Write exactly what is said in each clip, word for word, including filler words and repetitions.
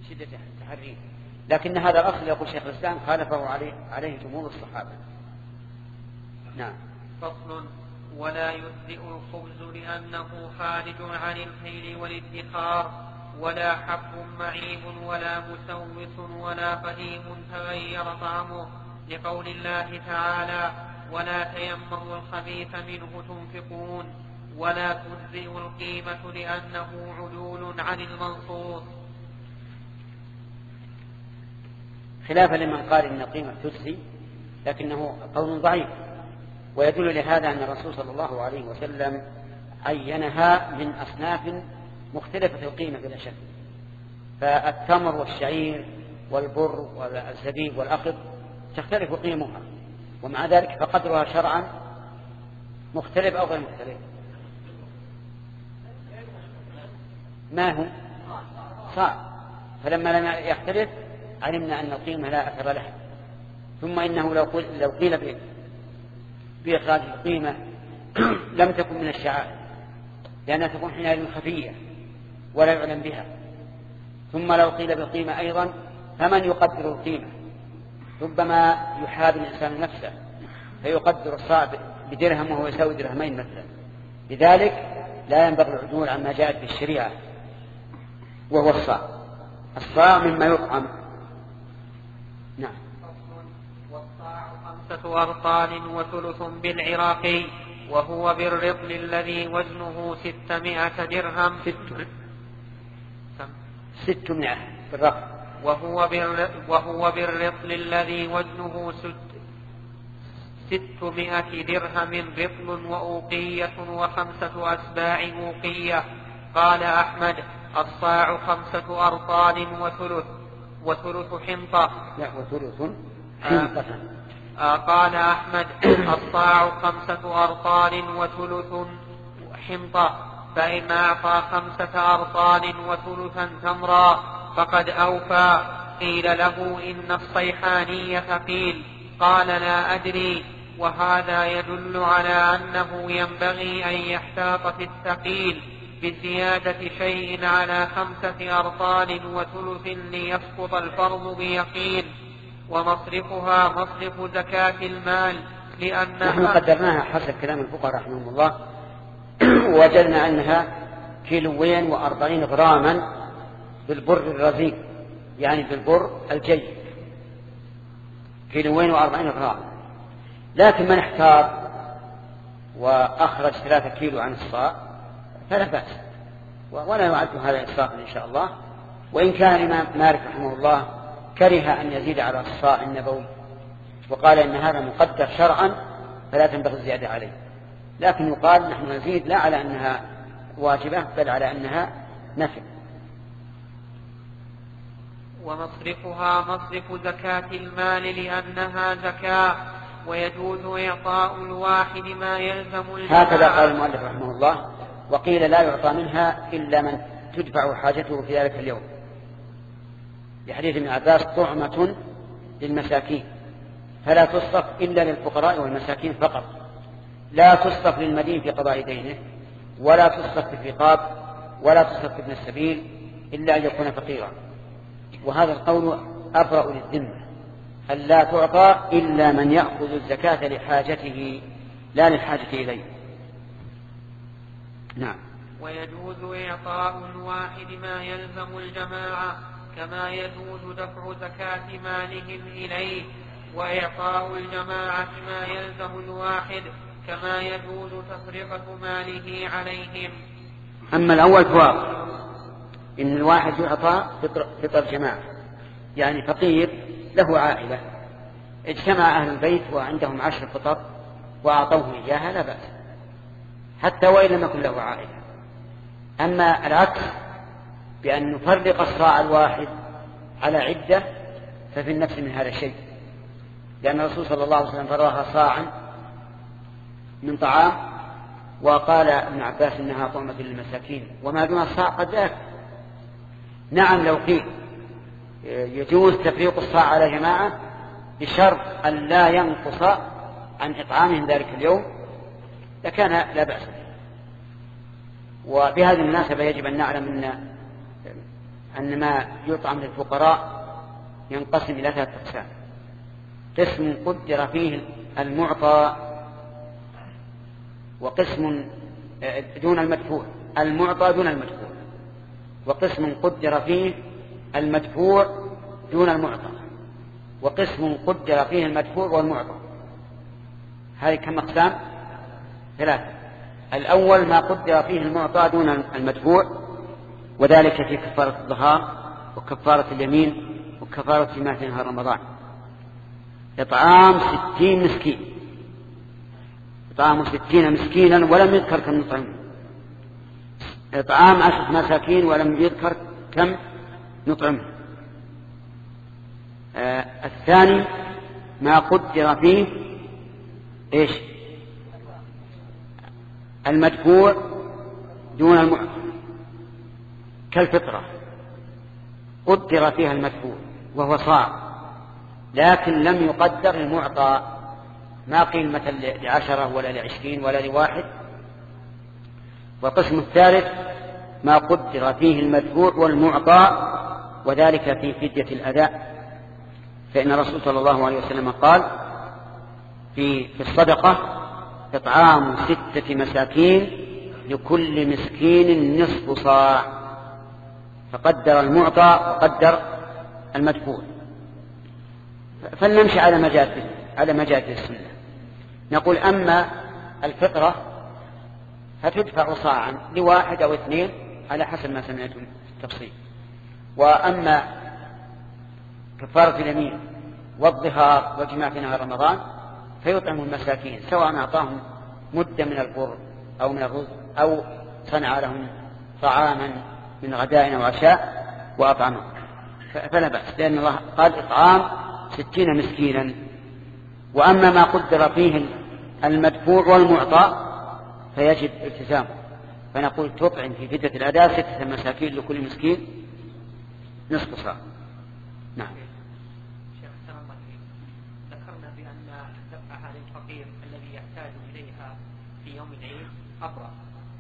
شدة التحري. لكن هذا الأصل يقول شيخ الإسلام خالفه عليه, عليه جمهور الصحابة. نعم. فصل. ولا يجزئ الخبز لأنه خارج عن الكيل والادخار، ولا حب معيب ولا مسوس ولا قديم تغير طعمه، لقول الله تعالى: ولا تيمموا الخبيث منه تنفقون. ولا تجزئ القيمة لأنه عدول عن المنصوص. خلافا لمن قال إن القيمة تجزي، لكنه قول ضعيف، ويدل لهذا أن الرسول صلى الله عليه وسلم عينها من أصناف مختلفة القيمة بلا شك. فالتمر والشعير والبر والزبيب والأقط تختلف قيمها، ومع ذلك فقدرها شرعا مختلف أو غير مختلف. ما هو صعب، فلما لم يختلف علمنا أن القيمة لا أثر لها. ثم إنه لو قيل بإخراج القيمة لم تكن من الشعائر، لأنها تكون حينئذ خفية ولا يعلم بها. ثم لو قيل بالقيمة أيضا فمن يقدر القيمة؟ ربما يحاب الإنسان نفسه فيقدر الصاع بدرهم وهو يساوي درهمين مثلا. لذلك لا ينبغي العدول عما جاءت بالشريعة، وهو الصاع. الصاع مما يطعم. نعم. والصاع خمسة أرطال وثلث بالعراقي، وهو بالرطل الذي وزنه ستمائة درهم. ستمائة بالرقم. وهو وهو بالرطل الذي وزنه ستمائة درهم رطل وأوقية وخمسة أسباع أوقية. قال أحمد: الصاع خمسة أرطال وثلث وثلث حنطة. لا وثلث حنطة. آه قال أحمد: الصاع خمسة أرطال وثلث حنطة، فإن أعطى خمسة أرطال وثلثا تمرا فقد أوفى. قيل له: إن الصيحاني ثقيل. قال: لا أدري. وهذا يدل على أنه ينبغي أن يحتاط في الثقيل بزيادة شيء على خمسة أرطال وثلث ليسقط الفرض بيقين. ومصرفها مصرف زكاة المال، لأنها نحن قدرناها حسب كلام الفقهاء رحمهم الله ووجدنا أنها كيلوين وأربعين غراما بالبر الرزيق، يعني بالبر الجيد، كيلوين وأربعين غراما. لكن من احتار وأخرج ثلاثة كيلو عن الصاع فلا بأس، ولا يعد هذا إسراف إن شاء الله. وإن كان الإمام مالك رحمه الله كره أن يزيد على الصاع النبوي، وقال إن هذا مقدر شرعا فلا تنبغي الزيادة عليه، لكن يقال نحن نزيد لا على أنها واجبة بل على أنها نفل. ومصرفها مصرف زكاة المال لأنها زكاة، ويجوز إعطاء الواحد ما يلزم الجماعة. هكذا قال المؤلف رحمه الله. وقيل لا يعطى منها إلا من تدفع حاجته في ذلك اليوم، بحديث ابن عباس: طعمة للمساكين، فلا تصرف إلا للفقراء والمساكين فقط، لا تصرف للمدين في قضاء دينه، ولا تصرف في الرقاب، ولا تصرف في ابن السبيل إلا أن يكون فقيرا. وهذا القول أبرأ للذمة، أن لا تعطى إلا من يأخذ الزكاة لحاجته لا للحاجة إليه. نعم. ويجوز إعطاء الواحد ما يلزم الجماعة، كما يجوز دفع زكاة مالهم إليه، وإعطاء الجماعة ما يلزم الواحد، كما يجوز تفرقة ماله عليهم. أما الأول فواضح، إن الواحد يعطى فطر, فطر جماعة، يعني فقير له عائلة اجتمع أهل البيت وعندهم عشر فطر وأعطوه إياها لا بأس، حتى وإن لم يكن له عائلة. أما العكس بأن نفرق الصاع الواحد على عدة ففي النفس من هذا الشيء، لأن الرسول صلى الله عليه وسلم فرغها صاعا من طعام، وقال ابن عباس إنها طعمة للمساكين وما دون الصاع قد ذاك. نعم لو قيل يجوز تفريق الصاع على جماعة بشرط أن لا ينقص عن إطعامهم ذلك اليوم لكان لا بأس به. وبهذه المناسبة يجب أن نعلم أن أن ما يطعم للفقراء ينقسم إلى ثلاثة أقسام: قسم قدر فيه المعطى، وقسم دون المدفوع، المعطى دون المدفوع، وقسم قدر فيه المدفوع دون المعطى، وقسم قدر فيه المدفوع والمعطى. هذه كم أقسام؟ ثلاثة. الأول ما قدر فيه المعطى دون المدفوع، وذلك في كفارة الظهار وكفارة اليمين وكفارة ما في نهار رمضان. إطعام ستين مسكين، إطعام ستين مسكينا ولم يذكر كم نطعمه. إطعام عشرة مساكين ولم يذكر كم نطعمه. آه الثاني ما قدر فيه إيش؟ المدفوع دون المعطى، كالفطرة قدر فيها المدفوع وهو صاع، لكن لم يقدر المعطى، ما قيمة لعشرة ولا لعشرين ولا لواحد. والقسم الثالث ما قدر فيه المدفوع والمعطى، وذلك في فدية الأداء، فإن الرسول صلى الله عليه وسلم قال في في الصدقة: إطعام ستة مساكين لكل مسكين نصف صاع، فقدر المعطى وقدر المدفوع. فلنمشي على مجال على مجال السنة. نقول: أما الفطرة فتدفع صاعا لواحد أو اثنين على حسب ما سمعتم التفصيل. وأما كفارة اليمين والظهار والجماع في نهار رمضان فيطعم المساكين، سواء أعطاهم مدة من البر أو من الرز أو صنع لهم طعاما من غداء أو عشاء وأطعمهم، فلا بأس، لأن الله قال: إطعام ستين مسكينا. وأما ما قدر فيه المدفوع والمعطى فيجب التزامه، فنقول: تطعم في فدية الأداء ستة مساكين لكل مسكين نصف صاع. نعم. شيخ سلام الله عليك، ذكرنا بأن دفعها للفقير الذي يحتاج إليها في يوم العيد أبرأ،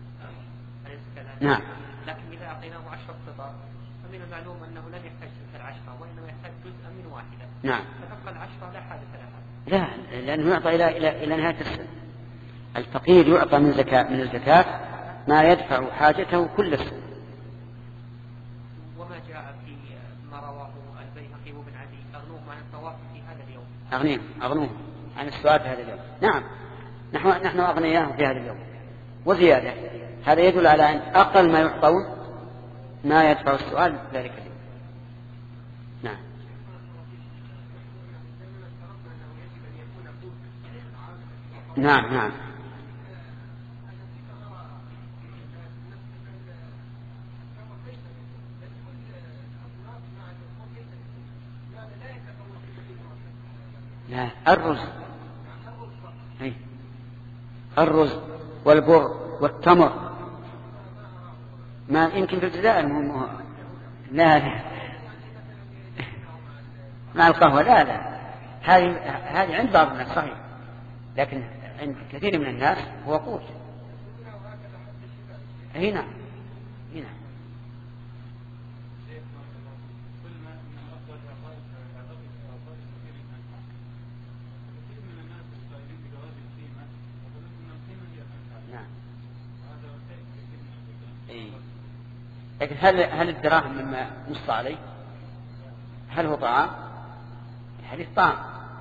نعم. لكن إذا أعطيناه عشرة فطر فمن المعلوم أنه لن يحتاج تلك العشرة، وإنما يحتاج جزءا من واحدة. نعم. فتبقى العشرة لا حاجة لها. لا، لأنه يعطى إلى إلى إلى نهاية السنة. الفقير يعطى من زكاة من الزكاة ما يدفع حاجته كل السنة. وما جاء في ما رواه البيهقي وابن عدي: أغنوهم عن الطواف في هذا اليوم. أغنيهم أغنوهم عن السؤال في هذا اليوم. نعم، نحن نحن أغنياهم في هذا اليوم وزيادة. هذا يدل على أن أقل ما يعطون ما يدفع السؤال ذلك اليوم. نعم. نعم نعم لا، الرز أي الرز والبر والتمر ما يمكن في الجزائر. لا لا مع القهوة لا لا هذه هذه عند بعض الناس صحيح، لكن عند كثير من الناس هو قوت. هنا هنا لكن هل هل الدراهم مما نص عليه؟ هل هو طعام؟ الحديث طعام،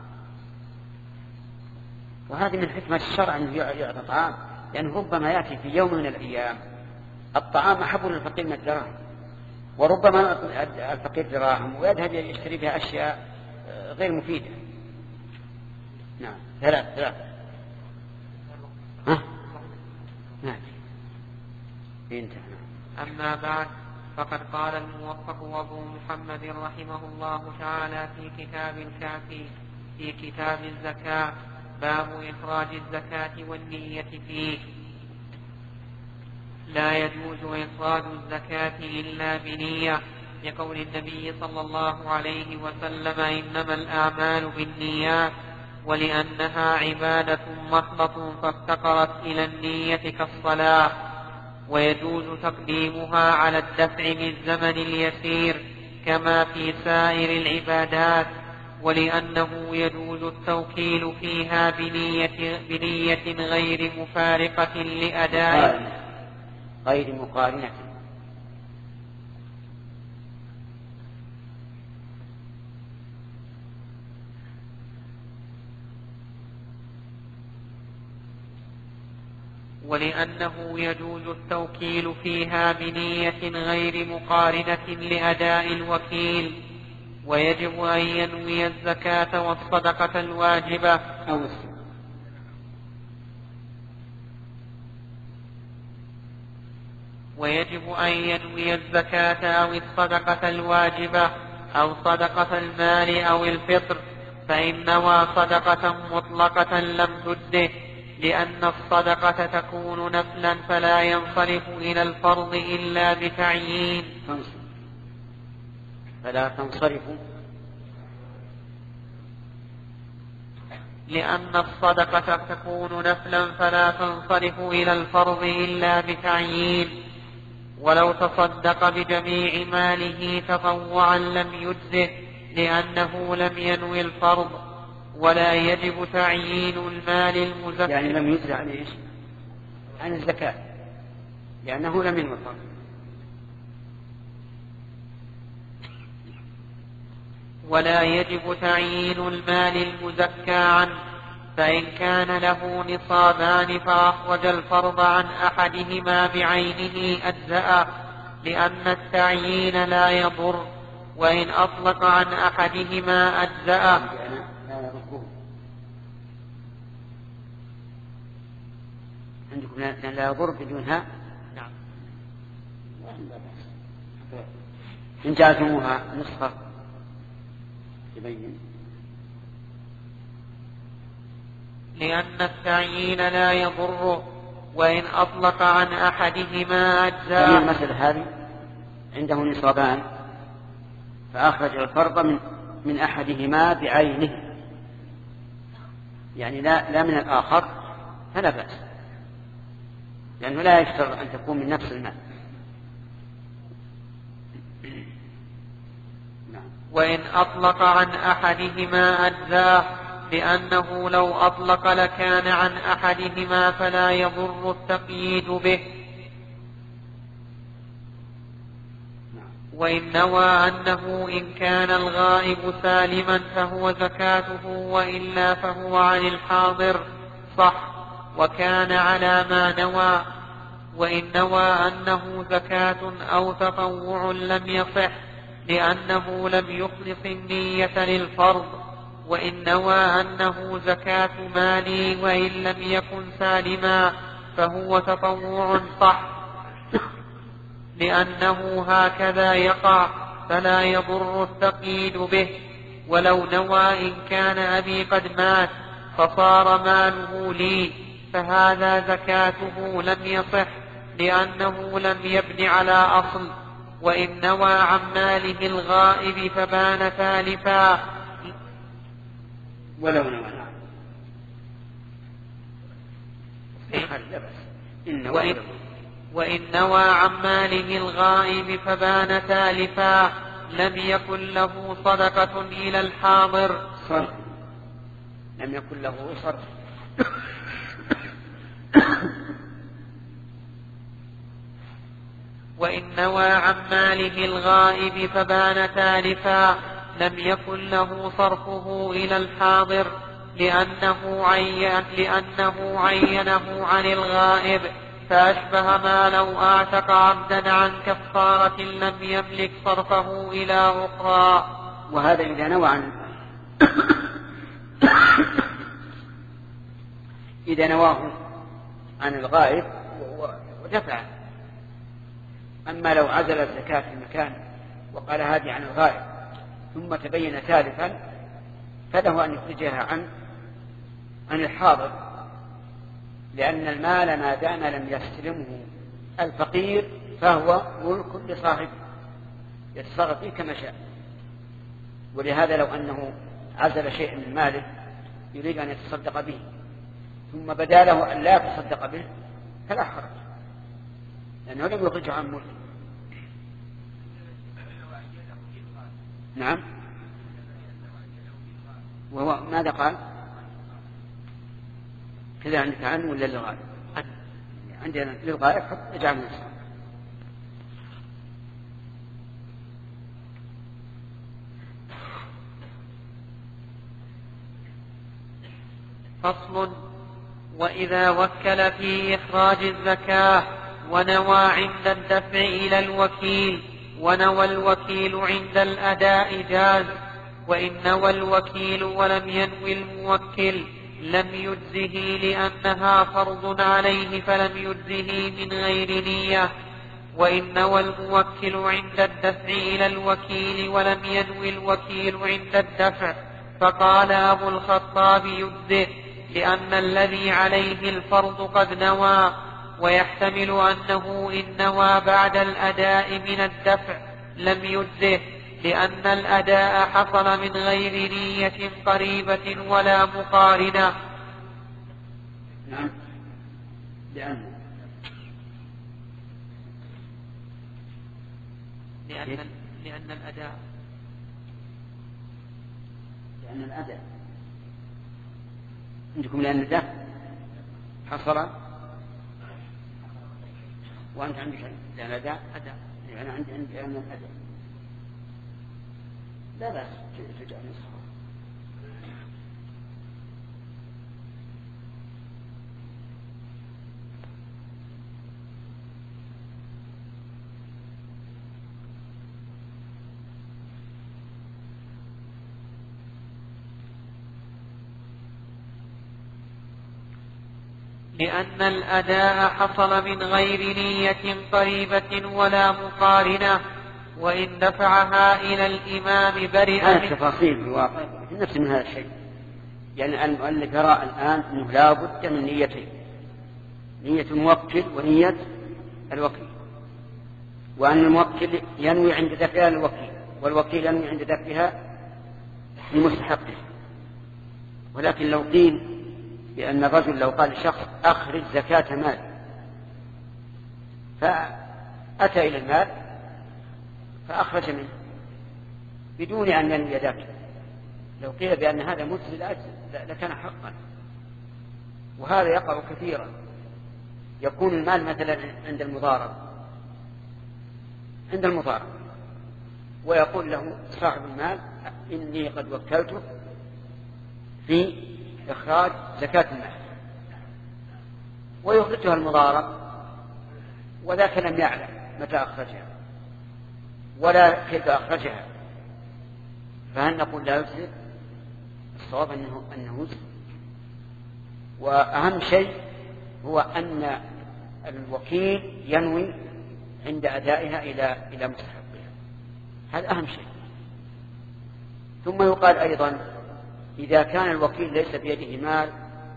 وهذه من حكمة الشرع أنه يعطى طعام، لأنه ربما يأتي في يوم من الأيام الطعام أحب للفقير من الدراهم، وربما الفقير دراهم ويذهب يشتري بها أشياء غير مفيدة. نعم. ثلاث ثلاث ها نعم. انتهى. أما بعد، فقد قال الموفق أبو محمد رحمه الله تعالى في كتاب الكافي في كتاب الزكاة: باب إخراج الزكاة والنية فيه. لا يجوز إخراج الزكاة إلا بنية، لقول النبي صلى الله عليه وسلم: إنما الأعمال بالنيات، ولأنها عبادة محضة فافتقرت إلى النية كالصلاة. ويجوز تقديمها على الدفع بالزمن اليسير كما في سائر العبادات، ولأنه يجوز التوكيل فيها بنية, بنية غير مفارقة لأداء غير مقارنة ولأنه يجوز التوكيل فيها بنية غير مقارنة لأداء الوكيل. ويجب أن ينوي الزكاة والصدقة الواجبة أو ويجب أن ينوي الزكاة أو الصدقة الواجبة أو صدقة المال أو الفطر، فإن نوى صدقة مطلقة لم تجزه، لأن الصدقة تكون نفلا فلا ينصرف إلى الفرض إلا بتعيين. فلا تنصرف لأن الصدقة تكون نفلا فلا تنصرف إلى الفرض إلا بتعيين. ولو تصدق بجميع ماله تطوعا لم يجزه، لأنه لم ينوي الفرض. ولا يجب تعيين المال المزكى، يعني لم يجزه عن ايش؟ عن الزكاة، لأنه لم ينوي الفرض. ولا يجب تعيين المال المزكى عنه، فإن كان له نصابان فأخرج الفرض عن أحدهما بعينه أجزأ، لأن التعيين لا يضر، وإن أطلق عن أحدهما أجزأ. عندكم لا يضر بدونها؟ نعم. إن جعلتموها نسخة تبين. لأن التعيين لا يضر، وإن أطلق عن أحدهما أجزاء. المسألة هذه عنده نصابان فأخرج الفرض من, من أحدهما بعينه، يعني لا, لا من الآخر، فلا بأس، لأنه لا يشترط أن تكون من نفس المال. وإن أطلق عن أحدهما أجزاء، لأنه لو أطلق لكان عن أحدهما فلا يضر التقييد به. وإن نوى أنه إن كان الغائب سالما فهو زكاته، وإلا فهو عن الحاضر صح، وكان على ما نوى. وإن نوى أنه زكاة أو تطوع لم يصح، لأنه لم يخلص النية للفرض. وإن نوى أنه زكاة مالي وإن لم يكن سالما فهو تطوع صح، لأنه هكذا يقع، فلا يضر التقييد به. ولو نوى إن كان أبي قد مات فصار ماله لي، فهذا زكاته لم يصح، لأنه لم يبن على أصل. وإن نوى عن ماله الغائب فبان تالفا. ولو نوى وإن, وإن نوى عن ماله الغائب فبان تالفا لم يكن له صدقة إلى الحاضر. صرف لم يكن له صرف. وإن نوى عن ماله الغائب فبان تالفا لم يكن له صرفه إلى الحاضر، لأنه, عين لأنه عينه عن الغائب، فأشبه ما لو أعتق عبدا عن كفارة لم يملك صرفه إلى أخرى. وهذا إذا نوى عن إذا نواه عن الغائب ودفعه. أما لو عزل الزكاة في مكان وقال هذه عن الغائب ثم تبين تالفا، فله أن يخرجها عن عن الحاضر، لأن المال ما دام لم يستلمه الفقير فهو ملك لصاحبه يتصرف فيه كما شاء. ولهذا لو أنه عزل شيئا من ماله يريد أن يتصدق به ثم بدا له أن لا يتصدق به فلا حرج، لأنه لم يخرجه عن ملك. نعم. وهو ماذا قال؟ كذا عندك عنه ولا للغائب؟ عندنا للغائب حط اجعل نفسه. فصل. وإذا وكل في إخراج الزكاة ونوى عند الدفع إلى الوكيل ونوى الوكيل عند الأداء جاز، وإن نوى الوكيل ولم ينوي الموكل لم يجزه لأنها فرض عليه فلم يجزه من غير نية. وإن نوى الموكل عند الدفع إلى الوكيل ولم ينوي الوكيل عند الدفع فقال أبو الخطاب يجزه، لأن الذي عليه الفرض قد نوى. ويحتمل أنه إن نوى بعد الأداء من الدفع لم يجزه، لأن الأداء حصل من غير نية قريبة ولا مقارنة. نعم. لأن لأن لأن الأداء لأن الأداء عندكم لأن الدفع حصل وأنت عندك لأن الأداء أداء يعني عندي عندي لأن الأداء لا بأس تجعل نسخة. لأن الأداء حصل من غير نية قريبة ولا مقارنة، وإن دفعها إلى الإمام برئ. هذه التفاصيل في الواقع في نفس من هذا الشيء، يعني المؤلف يرى الآن أنه لا بد من نيتين، نية الموكل ونية الوكيل، وأن الموكل ينوي عند دفعها للوكيل والوكيل ينوي عند دفعها لمستحقه. ولكن لو قيل بأن الرجل لو قال لشخص أخرج زكاة مال فأتى إلى المال فأخرج منه بدون أن ينوي ذاك، لو قيل بأن هذا مجزي لكان حقا. وهذا يقع كثيرا، يكون المال مثلا عند المضارب عند المضارب ويقول له صاحب المال إني قد وكلته في إخراج زكاة المال، ويخرجها المضارب وذاك لم يعلم متى أخرجها ولا كيف أخرجها، فهل نقول لا يجزي؟ الصواب أنه أنه يجزي. وأهم شيء هو أن الوكيل ينوي عند أدائها إلى إلى مستحقها، هذا أهم شيء. ثم يقال أيضا إذا كان الوكيل ليس بيده مال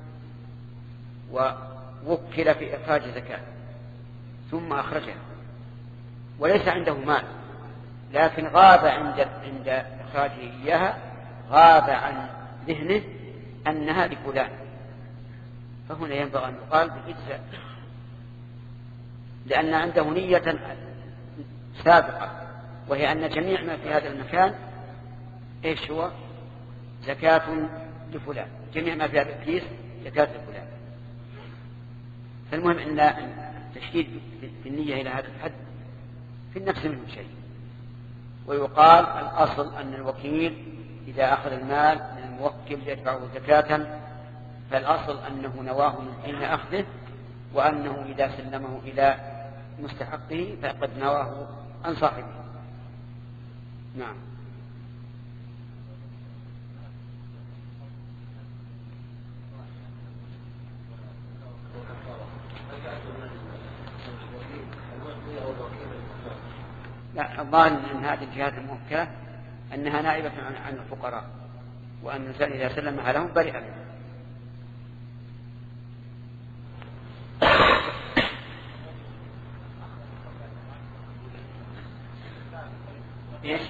ووكل في إخراج زكاة ثم أخرجها وليس عنده مال لكن غاب عند عند إخراجه إياها، غاب عن ذهنه أنها لفلان، فهنا ينبغي أن يقال بالإجزاء، لأن عنده نية سابقة وهي أن جميع ما في هذا المكان إيش هو؟ زكاة لفلان، جميع ما في هذا الكيس زكاة لفلان. فالمهم أن التشديد في النية إلى هذا الحد في النفس منه شيء. ويقال الأصل أن الوكيل إذا أخذ المال من الموكل يدفعه زكاة فالأصل أنه نواه من حين أخذه، وأنه إذا سلمه إلى مستحقه فقد نواه عن صاحبه. نعم. لا، الظاهر أن هذه الجهات الموكلة أنها نائبة عن الفقراء، وأن الإنسان إذا سلمها لهم برئ منه. إيش؟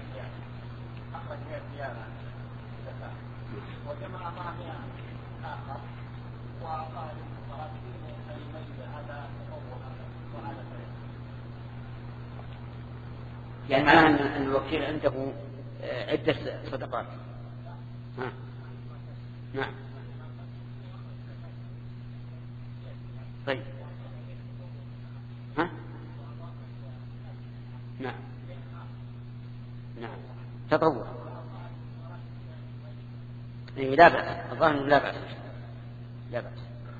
وجمع معه آخر وأعطاه للفقراء هذا تطوع وهذا يعني معناها أن الوكيل عنده عدة صدقات. ها. نعم. طيب. ها؟ نعم. نعم. تطوع. إيه لا بأس، الظاهر لا بأس. لا بأس.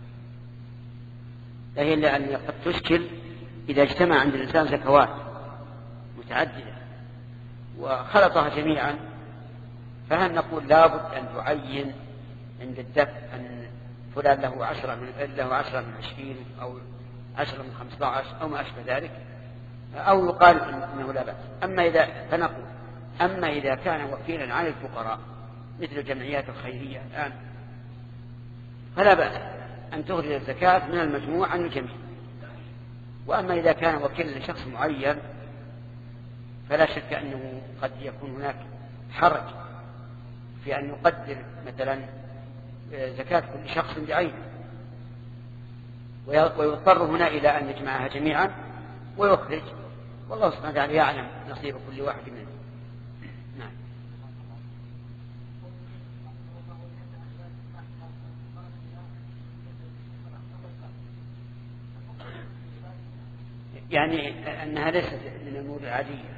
لا هي إلا أن قد تشكل إذا اجتمع عند الإنسان زكوات متعددة وخلطها جميعا، فهل نقول لابد أن تعين عند الدفع أن فلان له عشرة من له عشرة من عشرين أو عشرة من خمسة عشر أو ما أشبه ذلك، أو يقال إنه لا بأس. أما إذا فنقول أما إذا كان وكيلا عن الفقراء مثل الجمعيات الخيرية الآن فلا بأس أن تخرج الزكاة من المجموع عن الجميع. وأما إذا كان وكيلا لشخص معين فلا شك أنه قد يكون هناك حرج في أن يقدر مثلا زكاة كل شخص بعينه، ويضطر هنا إلى أن يجمعها جميعا ويخرج، والله سبحانه وتعالى يعلم نصيب كل واحد منه. نعم. يعني أنها ليست من الأمور العادية.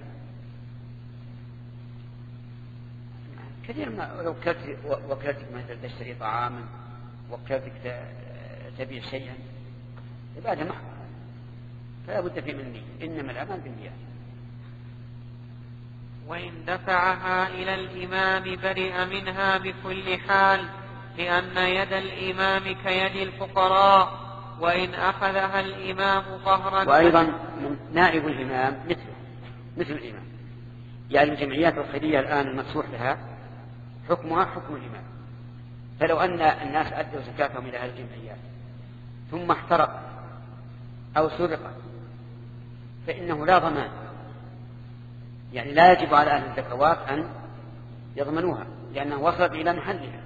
كثير ما لو وكلتك مثلا تشتري طعاما، وكلتك تبيع شيئا، عبادة محضة فلا بد في من نية، إنما الأعمال بالنيات. وإن دفعها إلى الإمام برئ منها بكل حال، لأن يد الإمام كيد الفقراء، وإن أخذها الإمام ظهرا. وأيضا من نائب الإمام مثل مثل الإمام، يعني الجمعيات الخيرية الآن المسموح لها حكمها حكم الإمام. فلو أن الناس أدوا زكاتهم إلى هذه الجمعيات ثم احترق أو سرق فإنه لا ضمان، يعني لا يجب على أهل الزكوات أن يضمنوها لأنها وصلت إلى محلها.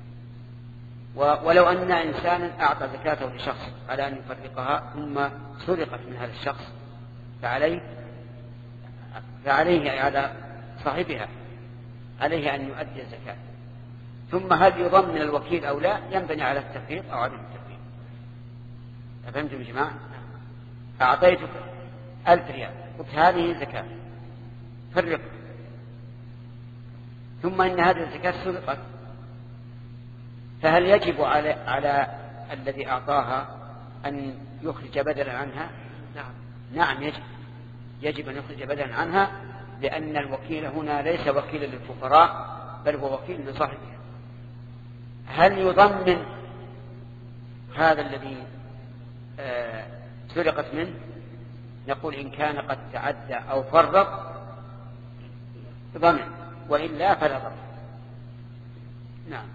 ولو أن إنسانا أعطى زكاته لشخص على أن يفرقها ثم سرقت من هذا الشخص فعليه فعليه على صاحبها عليه أن يؤدي الزكاة. ثم هل يضمن الوكيل أو لا ينبني على التفريق أو عدم التفريق. أفهمتم يا جماعة؟ أعطيتك ألف ريال قلت هذه زكاة فرق، ثم إن هذه الزكاة سرقت، فهل يجب على, على الذي أعطاها أن يخرج بدلا عنها؟ نعم. نعم يجب يجب أن يخرج بدلا عنها، لأن الوكيل هنا ليس وكيلا للفقراء بل هو وكيل لصاحبها. هل يضمن هذا الذي آه سرقت منه؟ نقول إن كان قد تعدى أو فرق ضمن، وإلا فلا ضمن. نعم.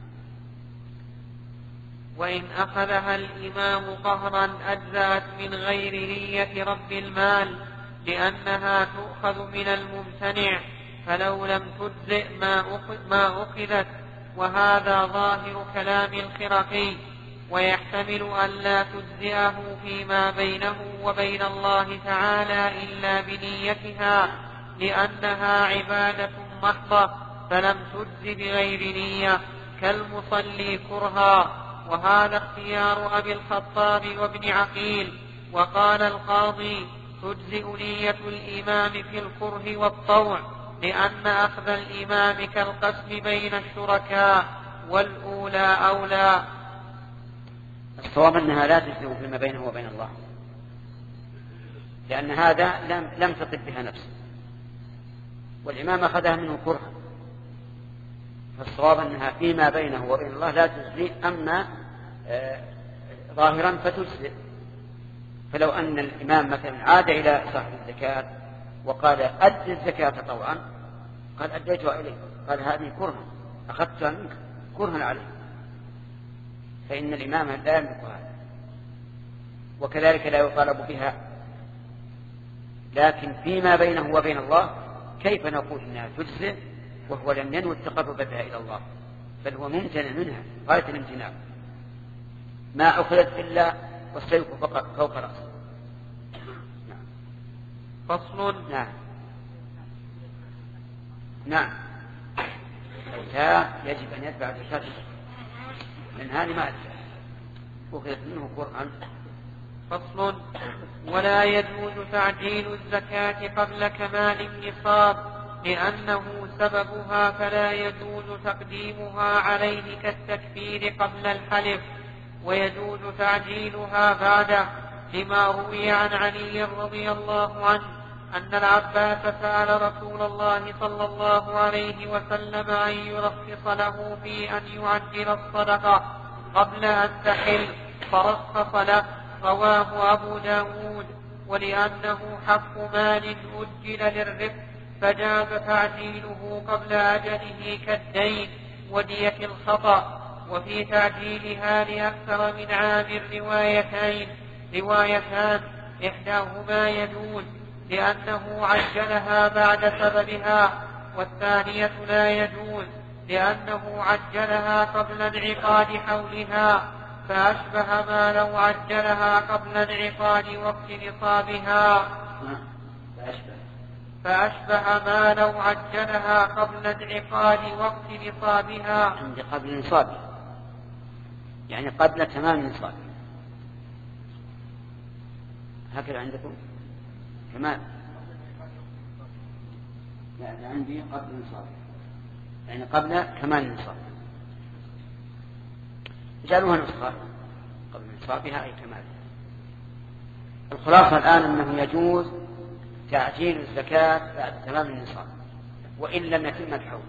وإن أخذها الإمام قهرا أجزأت من غير نية رب المال، لأنها تؤخذ من الممتنع، فلو لم تجزئ ما أخذت، وهذا ظاهر كلام الخرقي، ويحتمل أن لا تجزئه فيما بينه وبين الله تعالى إلا بنيتها، لأنها عبادة محضة فلم تجز بغير نية كالمصلي كرها، وهذا اختيار أبي الخطاب وابن عقيل. وقال القاضي تجزئ نية الإمام في الكره والطوع، لأن أخذ الإمام كالقسم بين الشركاء، والأولى أولى. الصواب أنها لا تجزئ فيما بينه وبين الله، لأن هذا لم, لم تطب بها نفسه، والإمام أخذها منه كرها، فالصواب أنها فيما بينه وبين الله لا تجزئ، أما آه ظاهرا فتجزئ. فلو أن الإمام مثلا عاد إلى صاحب الزكاة وقال أد الزكاة طوعا، قال أديتها إليه، قال هذه كرها أخذتها منك كرها عليه، فإن الإمام لا يملك هذا، وكذلك لا يطالب بها. لكن فيما بينه وبين الله كيف نقول إنها تجزئ وهو لم ينوي التقرب بها إلى الله، بل هو ممتنع منها غاية الامتناع، ما أخذت إلا والسيف فوق رأسه. فصل. نعم. نعم الأوتاد يجب أن يتبع زكاة من هذه ما أدفع أخذت منه قرآن. فصل. ولا يجوز تعجيل الزكاة قبل كمال النصاب لأنه سببها، فلا يجوز تقديمها عليه كالتكفير قبل الحلف، ويجوز تعجيلها بعده، لما روي عن علي رضي الله عنه أن العباس سأل رسول الله صلى الله عليه وسلم أن يرخص له في أن يعجل الصدقة قبل أن تحل فرخص له. رواه أبو داود. ولأنه حق مال أجل للرفق فجاز تعجيله قبل أجله كالدين ودية الخطأ. وفي تعجيلها لأكثر من عامل روايتين روايتان إحداهما يجوز لأنه عجلها بعد سببها، والثانية لا يجوز لأنه عجلها قبل انعقاد حولها، فأشبه ما لو عجلها قبل انعقاد وقت نصابها فأشبه ما لو عجلها قبل انعقاد وقت نصابها عند قبل نصابها يعني قبل تمام نصابها. هكذا عندكم كمان؟ لا عندي قبل نصابها يعني قبل كمال نصابها. جعلوها نسخة قبل نصابها أي كمالها. الخلاصة الآن أنه يجوز تعجيل الزكاة بعد تمام النصاب وإن لم يتم الحول.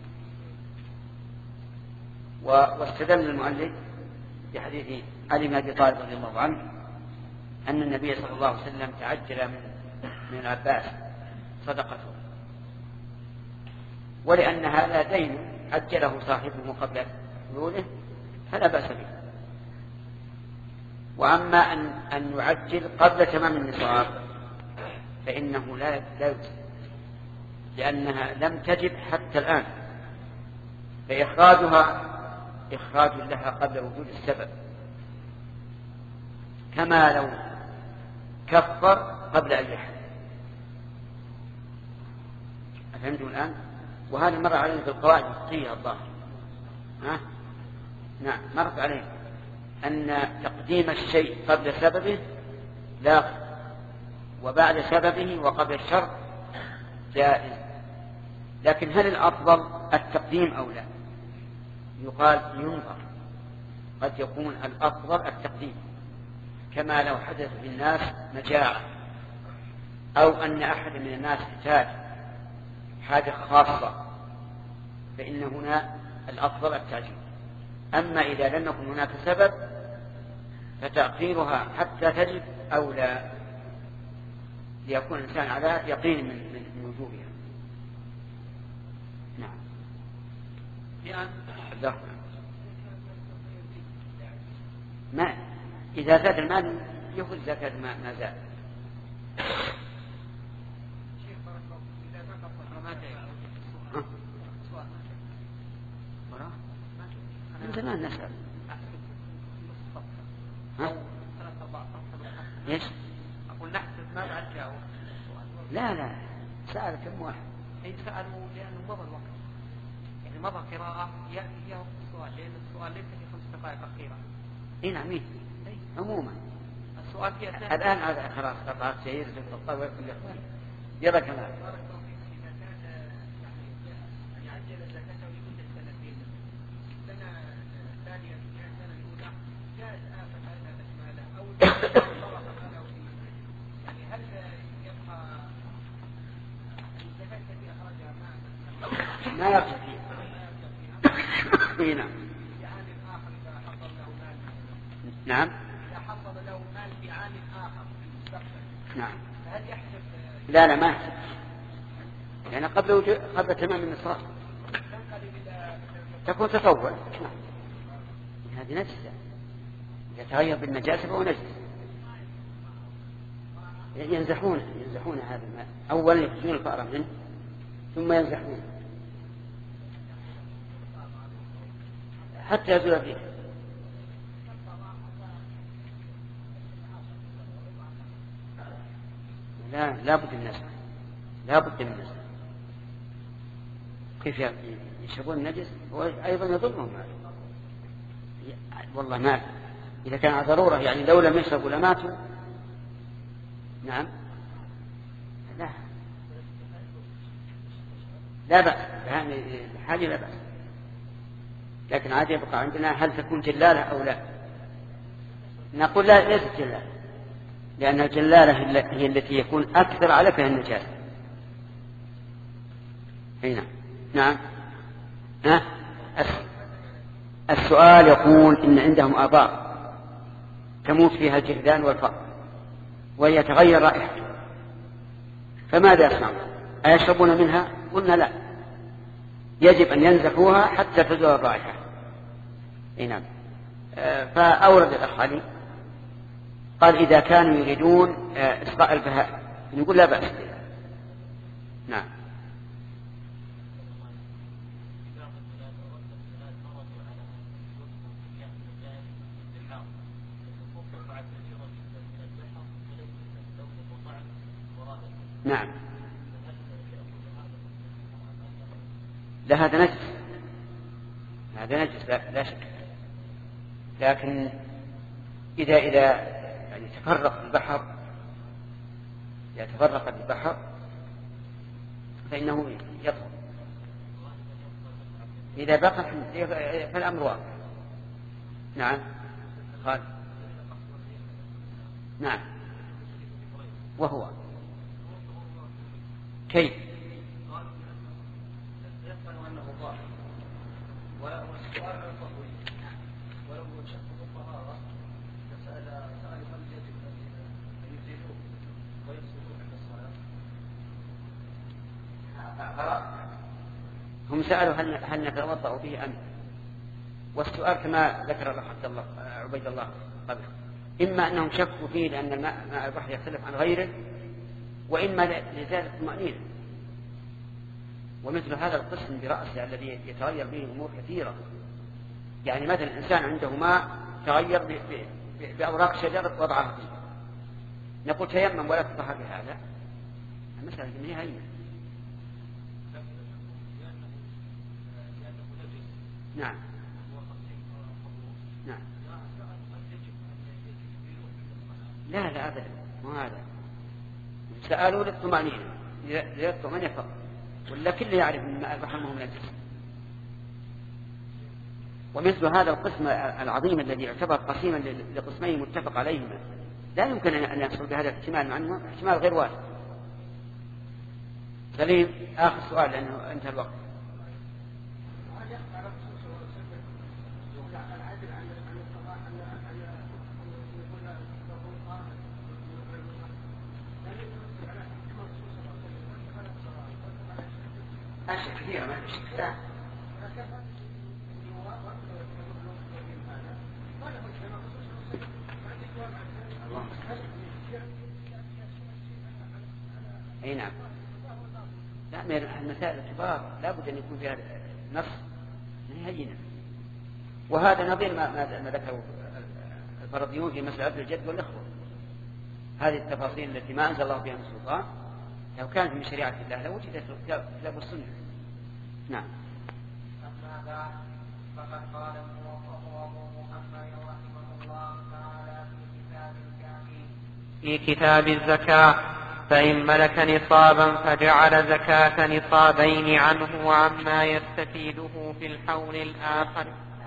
واستدل المؤلف بحديث علي بن أبي طالب رضي الله عنه أن النبي صلى الله عليه وسلم تعجل من من العباس صدقته، ولأن هذا دين عجله صاحبه قبل حلوله فلا بأس به. وأما أن أن يعجل قبل تمام النصاب فإنه لا لا يجوز لأنها لم تجب حتى الآن، فإخراجها إخراج لها قبل وجود السبب، كما لو كفر قبل أن يحل. أفهمتم الآن؟ وهذا مر علينا في القواعد الفقهية الظاهر. ها؟ نعم مرت علينا أن تقديم الشيء قبل سببه لا، وبعد سببه وقبل الشرط جائز. لكن هل الأفضل التقديم أو لا؟ يقال ينظر، قد يكون الأفضل التقديم، كما لو حدث في الناس مجاعة أو أن أحد من الناس احتاج حاجة خاصة، فإن هنا الأفضل التعجيل. أما إذا لم يكن هناك سبب فتأخيرها حتى تجب أولى، ليكون الإنسان على يقين من, من وجوبها. نعم. ما إذا زاد المال يأخذ زكاة ما, ما زاد. من زمان نسأل. ها؟ ايش؟ أقول نحسب ما بعد جاءوا. لا لا سأل كم واحد؟ أي سألوا لأنه مضى الوقت، يعني مضى قراءة يأتي فيها السؤال، لأن السؤال ليس في خمس دقائق أخيرة. إيه نعم إيه عموما السؤال في أثناء الآن هذا خلاص قطعت شيء الطاولة كل إخوان يبقى كمان. ما يرجع فيه. نعم. نعم. إذا حصل له مال في عام آخر نعم. فهل يحسب؟ لا لا ما يحسب، يعني قبل وجود قبل تمام النصاب تكون تطور. هذه نجسة يتغير بالنجاسة فهو نجس. ينزحون ينزحون هذا الماء، أولا يخرجون الفأرة منه ثم ينزحون حتى يزول فيه. لا لا بد من النزح، لا بد من النزح. كيف يشربون النجس وأيضا يضرهم؟ والله ما إذا كان على ضرورة، يعني لو لم يشربوا لماتوا. نعم لا لا بأس، حاجة لا بأس، لكن عاد يبقى عندنا هل تكون جلالة أو لا. نقول لا، ليست جلالة، لأن الجلالة هي التي يكون أكثر على فيها النجاسة. هنا نعم. ها؟ السؤال يقول إن عندهم آبار تموت فيها الجلدان والفأر ويتغير رائحته، فماذا يصنعون؟ أيشربون منها؟ قلنا لا، يجب أن ينزفوها حتى تزول الرائحة. نعم. فأورد الأخ علي قال إذا كانوا يريدون إسقاء البهائم نقول لا بأس. نعم. نعم لا، هذا نجس، هذا نجس لا, لا شك، لكن إذا إذا يعني تفرق البحر إذا تفرق البحر فإنه يطهر، إذا بقى فالأمر واقع. نعم قال نعم. وهو كيف؟ هم سألوا هل هل نتوضأ به أم؟ والسؤال كما ذكر عبد الله عبيد الله قبل، إما أنهم شكوا فيه لأن الماء ماء البحر يختلف عن غيره، وإما لزيادة الطمأنينة. ومثل هذا القسم برأسه الذي يتغير به أمور كثيرة، يعني مثلا إنسان عنده ماء تغير بأوراق شجر وضعها فيه، نقول تيمم ولا تطهر بهذا؟ المسألة جميلة هينة. نعم نعم لا لا أبدا، ما هذا سألوا للطمأنينة للطمأنينة فقط، ولا كله يعرف أن ماء البحر مهم نجس. ومثل هذا القسم العظيم الذي يعتبر قسيما لقسمين متفق عليهما لا يمكن أن يحصل بهذا الاحتمال، مع أنه احتمال غير وارد. سليم آخر سؤال لأنه انتهى الوقت. أشياء كثيرة ما في شك. أي نعم. لا، من المسائل الكبار لا بد أن يكون فيها نص هينة، وهذا نظير ما, ما ذكره الفرضيون في مسألة الجد والإخوة. هذه التفاصيل التي ما أنزل الله بها من سلطان لو كانت من شريعة الله لوجدت كتاب السنة. نعم. أما بعد فقد قال الموفق أبو محمد رحمه الله تعالى في كتاب الكافي في كتاب الزكاة: فإن ملك نصابا فجعل زكاة نصابين عنه وعما يستفيده في الحول الآخر.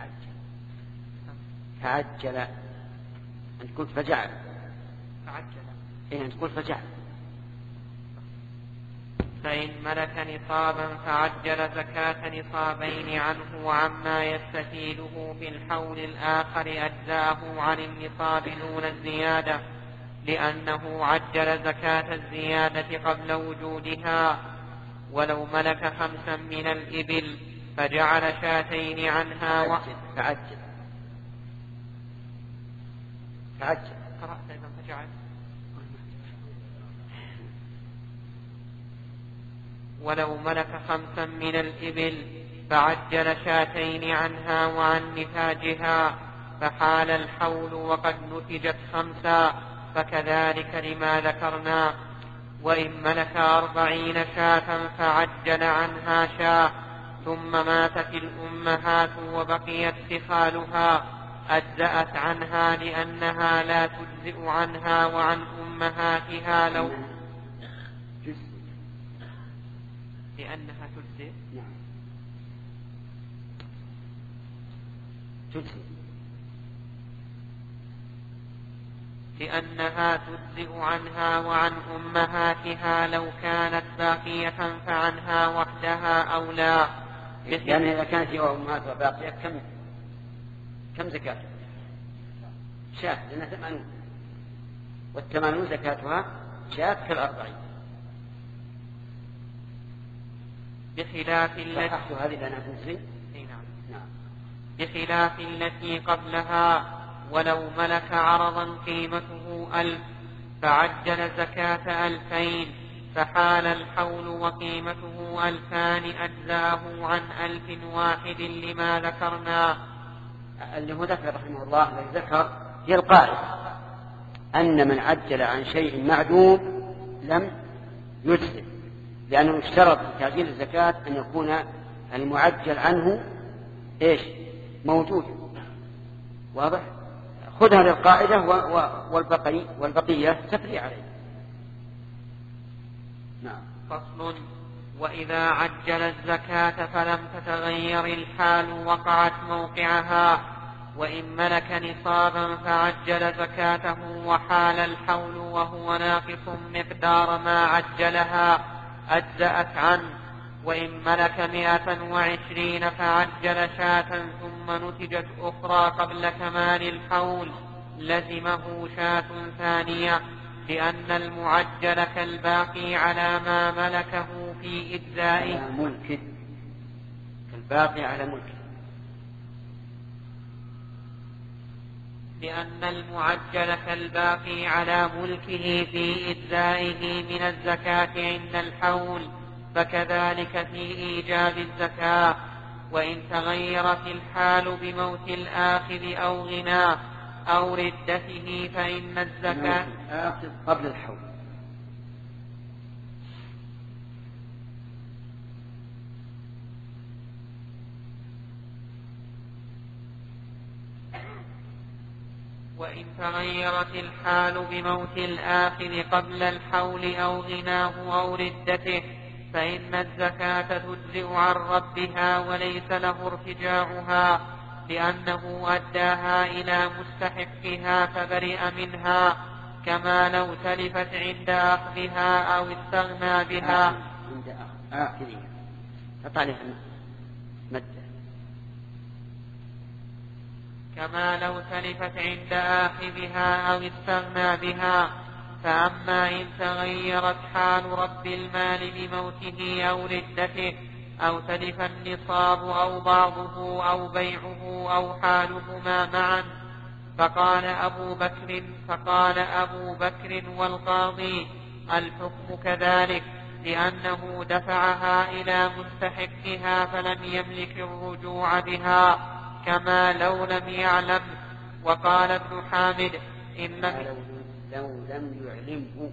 تعجل أن تقول فجعل. تعجل إيه أن تقول فجعل. فإن ملك نصابا فعجل زكاة نصابين عنه وعما يستفيده في الحول الآخر أجزاه عن النصاب دون الزيادة، لأنه عجل زكاة الزيادة قبل وجودها. ولو ملك خمسا من الإبل فجعل شاتين عنها و... تعجل تعجل قرأت أيضا فجعل. ولو ملك خمسا من الإبل فعجل شاتين عنها وعن نتاجها فحال الحول وقد نتجت خمسا، فكذلك لما ذكرنا. وإن ملك أربعين شاة فعجل عنها شاة ثم ماتت الأمهات وبقيت فخالها أجزأت عنها لأنها لا تجزئ عنها وعن أمهاتها لو لأنها تجزئ لأنها تجزئ عنها وعن أمهاتها لو كانت باقية فعنها وحدها أو لا. يعني إذا كانت هي وأمهاتها باقية كم كم زكاة؟ شاة، لأنها ثمانون، والثمانون زكاتها شاة كالأربعين، بخلاف التي هذه لأنها تنزل. نعم. بخلاف التي قبلها ولو ملك عرضا قيمته ألف فعجل زكاة ألفين فحال الحول وقيمته ألفان أجزاه عن ألف واحد لما ذكرنا. اللي هو ذكر رحمه الله الذي ذكر هي القاعدة أن من عجل عن شيء معدوم لم يجزئ، لأنه اشترط في تعجيل الزكاة أن يكون المعجل عنه إيش موجود. واضح؟ خذها للقاعدة والبقي والبقية تفري عليه. نعم. فصل: وإذا عجل الزكاة فلم تتغير الحال وقعت موقعها، وإن ملك نصابا فعجل زكاته وحال الحول وهو ناقص مقدار ما عجلها أجزأت عنه، وإن ملك مائة وعشرين فعجل شاة ثم نتجت أخرى قبل كمال الحول لزمه شاة ثانية، لأن المعجل كالباقي على ما ملكه في إجزائه ملك كالباقي على ملكه لأن المعجل كالباقي على ملكه في إجزائه من الزكاة عند الحول، فكذلك في إيجاب الزكاة. وإن تغيرت الحال بموت الآخذ أو غناه أو ردته فإن الزكاة الآخذ قبل الحول. وإن تغيرت الحال بموت الآخذ قبل الحول أو غناه أو ردته فإن الزكاة تجزئ عن ربها وليس له ارتجاعها، لأنه أداها إلى مستحقها فبرئ منها، كما لو تلفت عند أخذها أو استغنى بها. عند أخذها فطالها مدة. كما لو تلفت عند آخذها أو استغنى بها. فأما إن تغيرت حال رب المال بموته أو ردته أو تلف النصاب أو بعضه أو بيعه أو حالهما معا فقال أبو بكر فقال أبو بكر والقاضي الحكم كذلك، لأنه دفعها إلى مستحقها فلم يملك الرجوع بها، كما لو لم يعلم. وقال ابن حامد إن لو لم يعلمه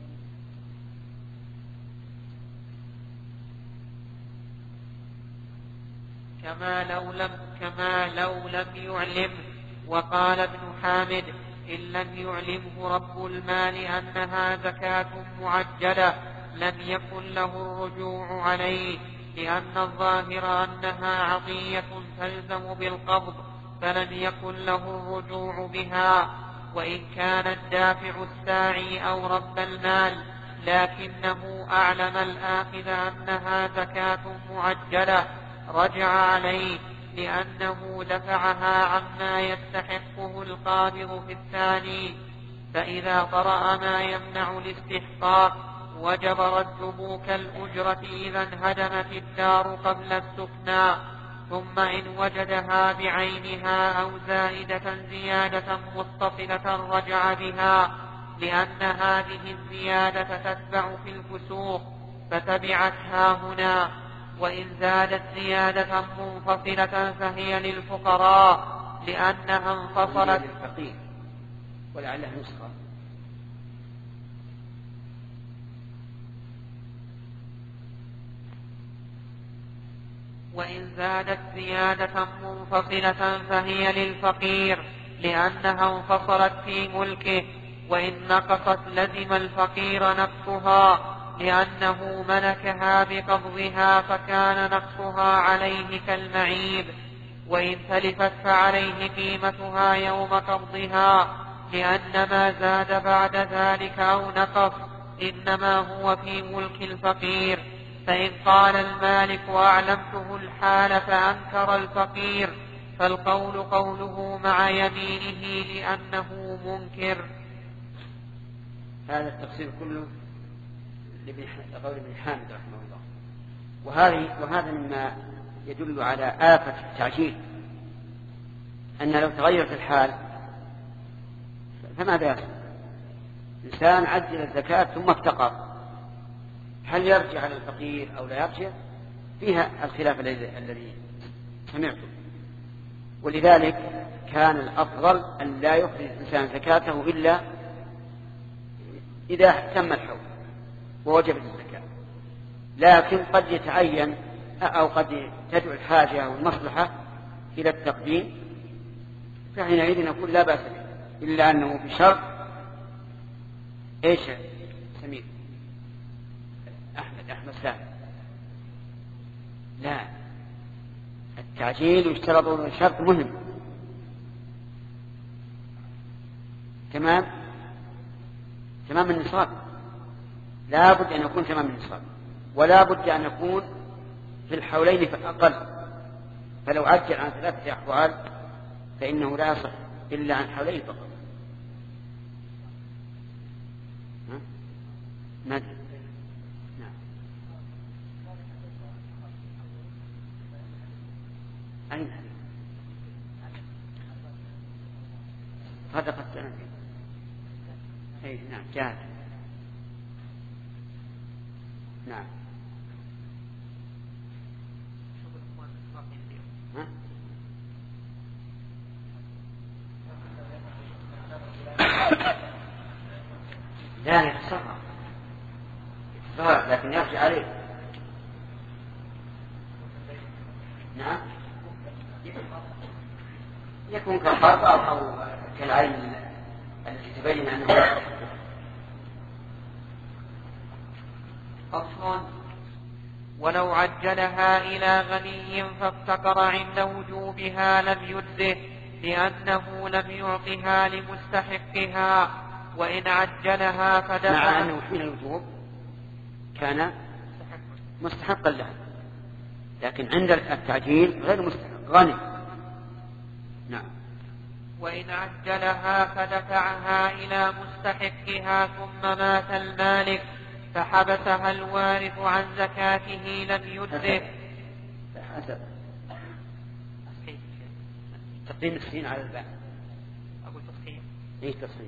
كما لو لم كما لو لم يعلم. وقال ابن حامد إن لم يعلمه رب المال أنها زكاة معجلة لم يكن له الرجوع عليه، لأن الظاهر أنها عطية تلزم بالقبض فلم يكن له الرجوع بها. وإن كان الدافع الساعي أو رب المال لكنه أعلم الآخذ أنها زكاة معجلة رجع عليه، لأنه دفعها عما يستحقه القابض في الثاني. فإذا طرأ ما يمنع الاستحقاق وجب رده كالأجرة إذا انهدمت الدار قبل السكنى، ثم إن وجدها بعينها أو زائدة زيادة متصلة رجع بها، لأن هذه الزيادة تتبع في الفسوق فتبعتها هنا. وإن زادت زيادة منفصلة فهي للفقراء لأنها انفصلت. ولعلها نسخة وإن زادت زيادة منفصلة فهي للفقير لأنها انفصلت في ملكه، وإن نقصت لزم الفقير نقصها لأنه ملكها بقبضها فكان نقصها عليه كالمعيب، وإن تلفت فعليه قيمتها يوم قبضها، لأن ما زاد بعد ذلك أو نقص إنما هو في ملك الفقير. فإن قال المالك وأعلمته الحال فأنكر الفقير فالقول قوله مع يمينه لأنه منكر. هذا التفسير كله لقول ابن حامد رحمه الله. وهذه وهذا مما يدل على آفة التعجيل، أن لو تغيرت الحال فماذا يصنع؟ إنسان عجل الزكاة ثم افتقر، هل يرجع على الفقير أو لا يرجع؟ فيها الخلاف الذي سمعته. ولذلك كان الأفضل أن لا يخرج الإنسان زكاته إلا إذا تم الحول ووجبت الزكاة، لكن قد يتعين أو قد تدعو الحاجة أو المصلحة إلى التقديم، فحينئذ نقول لا بأس به، إلا أنه في شرط إيش سمير أحمد أحمد سامي لا، التعجيل يشترط شرط مهم، تمام تمام النصاب، لا بد أن يكون تمام النصاب، ولا بد أن يكون في الحولين فأقل. فلو عجل عن ثلاثة أحوال فإنه لا يصح إلا عن حولين فقط. نعم نعم أين صدقت سنتين؟ أي نعم جاهز. نعم ها؟ لا يتصرف يتصرف لكن يرجع عليه. نعم يكون كالقرض أو كالعين التي تبين أنه أصلا. ولو عجلها إلى غني فافتقر عند وجوبها لم يجزه لأنه لم يعطها لمستحقها، وإن عجلها فدفع مع أنه حين الوجوب كان مستحقا لها، لكن عند التعجيل غير مستحق غني. نعم. وإن عجلها فدفعها إلى مستحقها ثم مات المالك فحبسها الوارث عن زكاته لم يجزه. حسب تقديم السين على الباء. أقول تصحيح. إيه تصحيح.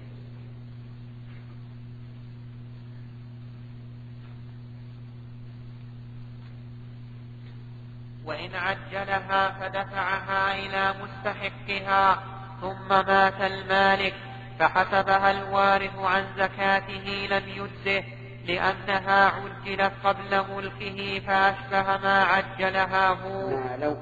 وإن عجلها فدفعها إلى مستحقها ثم مات المالك فحسبها الوارث عن زكاته لم يجزه لأنها عجلت قبل ملكه فأشبه ما عجلها هو. لو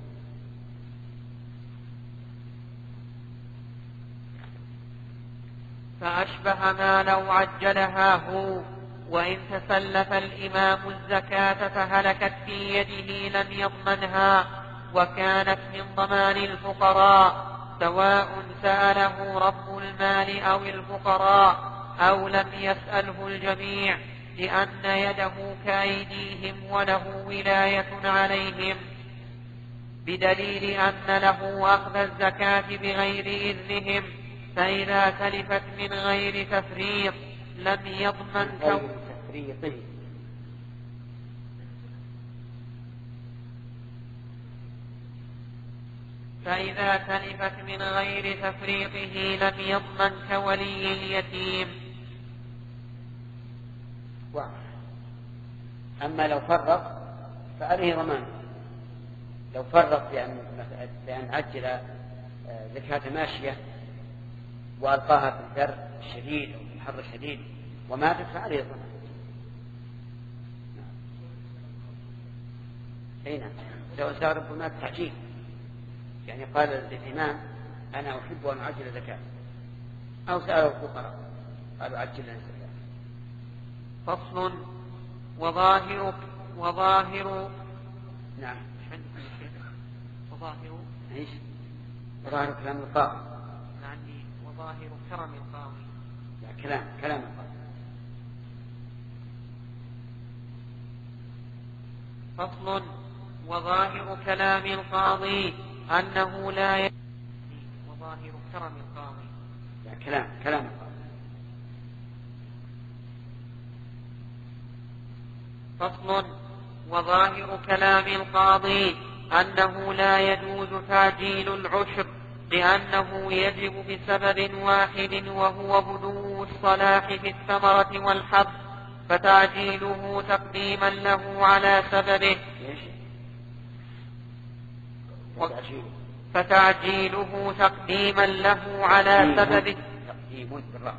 فأشبه ما لو عجلها هو. وإن تسلف الإمام الزكاة فهلكت في يده لم يضمنها وكانت من ضمان الفقراء، سواء سأله رب المال أو الفقراء أو لم يسأله الجميع، لأن يده كأيديهم وله ولاية عليهم، بدليل أن له أخذ الزكاة بغير إذنهم. فإذا تلفت من غير تفريط لم يضمن كون فإذا تلفت من غير تفريطه لم يضمن كولي اليتيم. أما لو فرط فعليه ضمان. لو فرط بأن, بأن عجل زكاة ماشية وألقاها في البر الشديد أو في الحر الشديد وماتت فعليه ضمان. أين سواء ربما التعجيل، يعني قال للإمام أنا أحب أن أعجل زكاة، أو سأل الفقراء قالوا عجل لنا الزكاة. فصل. وظاهر وظاهر نعم وظاهر ايش؟ وظاهر كلام القاضي يعني وظاهر كرم القاضي، لا كلام كلام القاضي. فصل. وظاهر كلام القاضي أنه لا ي... وظاهر كرم القاضي لا كلام كلام القاضي. فصل. وظاهر كلام القاضي أنه لا يجوز تعجيل العشر لأنه يجب بسبب واحد وهو بدو الصلاح في الثمرة والحب، فتعجيله تقديما له على سببه و... فتعجيله تقديما له على سببه تقديم بالرأي.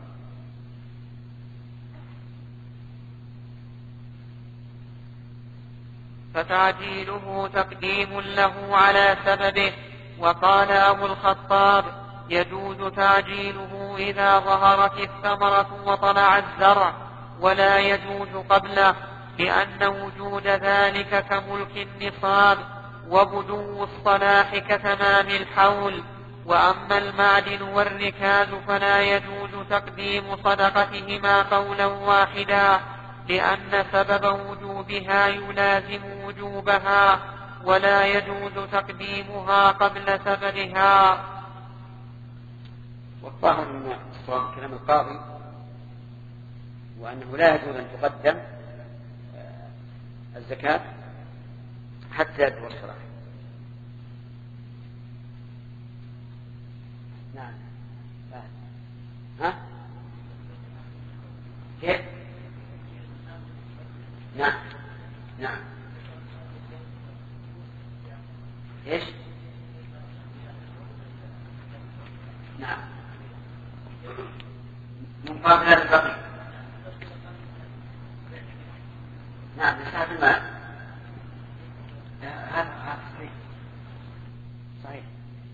فتعجيله تقديم له على سببه. وقال أبو الخطاب يجوز تعجيله إذا ظهرت الثمرة وطلع الزرع، ولا يجوز قبله، لأن وجود ذلك كملك النصاب وبدو الصلاح كتمام الحول. وأما المعدن والركاز فلا يجوز تقديم صدقتهما قولا واحدا، لأن سبب وجوبها يلازم وجوبها، ولا يجوز تقديمها قبل سببها. والظاهر من صواب كلام القاضي وأنه لا يجوز أن تقدم الزكاة حتى يبدو الصلاح. نعم. ها؟ كيف؟ نعم نعم. ايش؟ نعم. مقابلة البقي. نعم نساء الماء. هذا صحيح صحيح.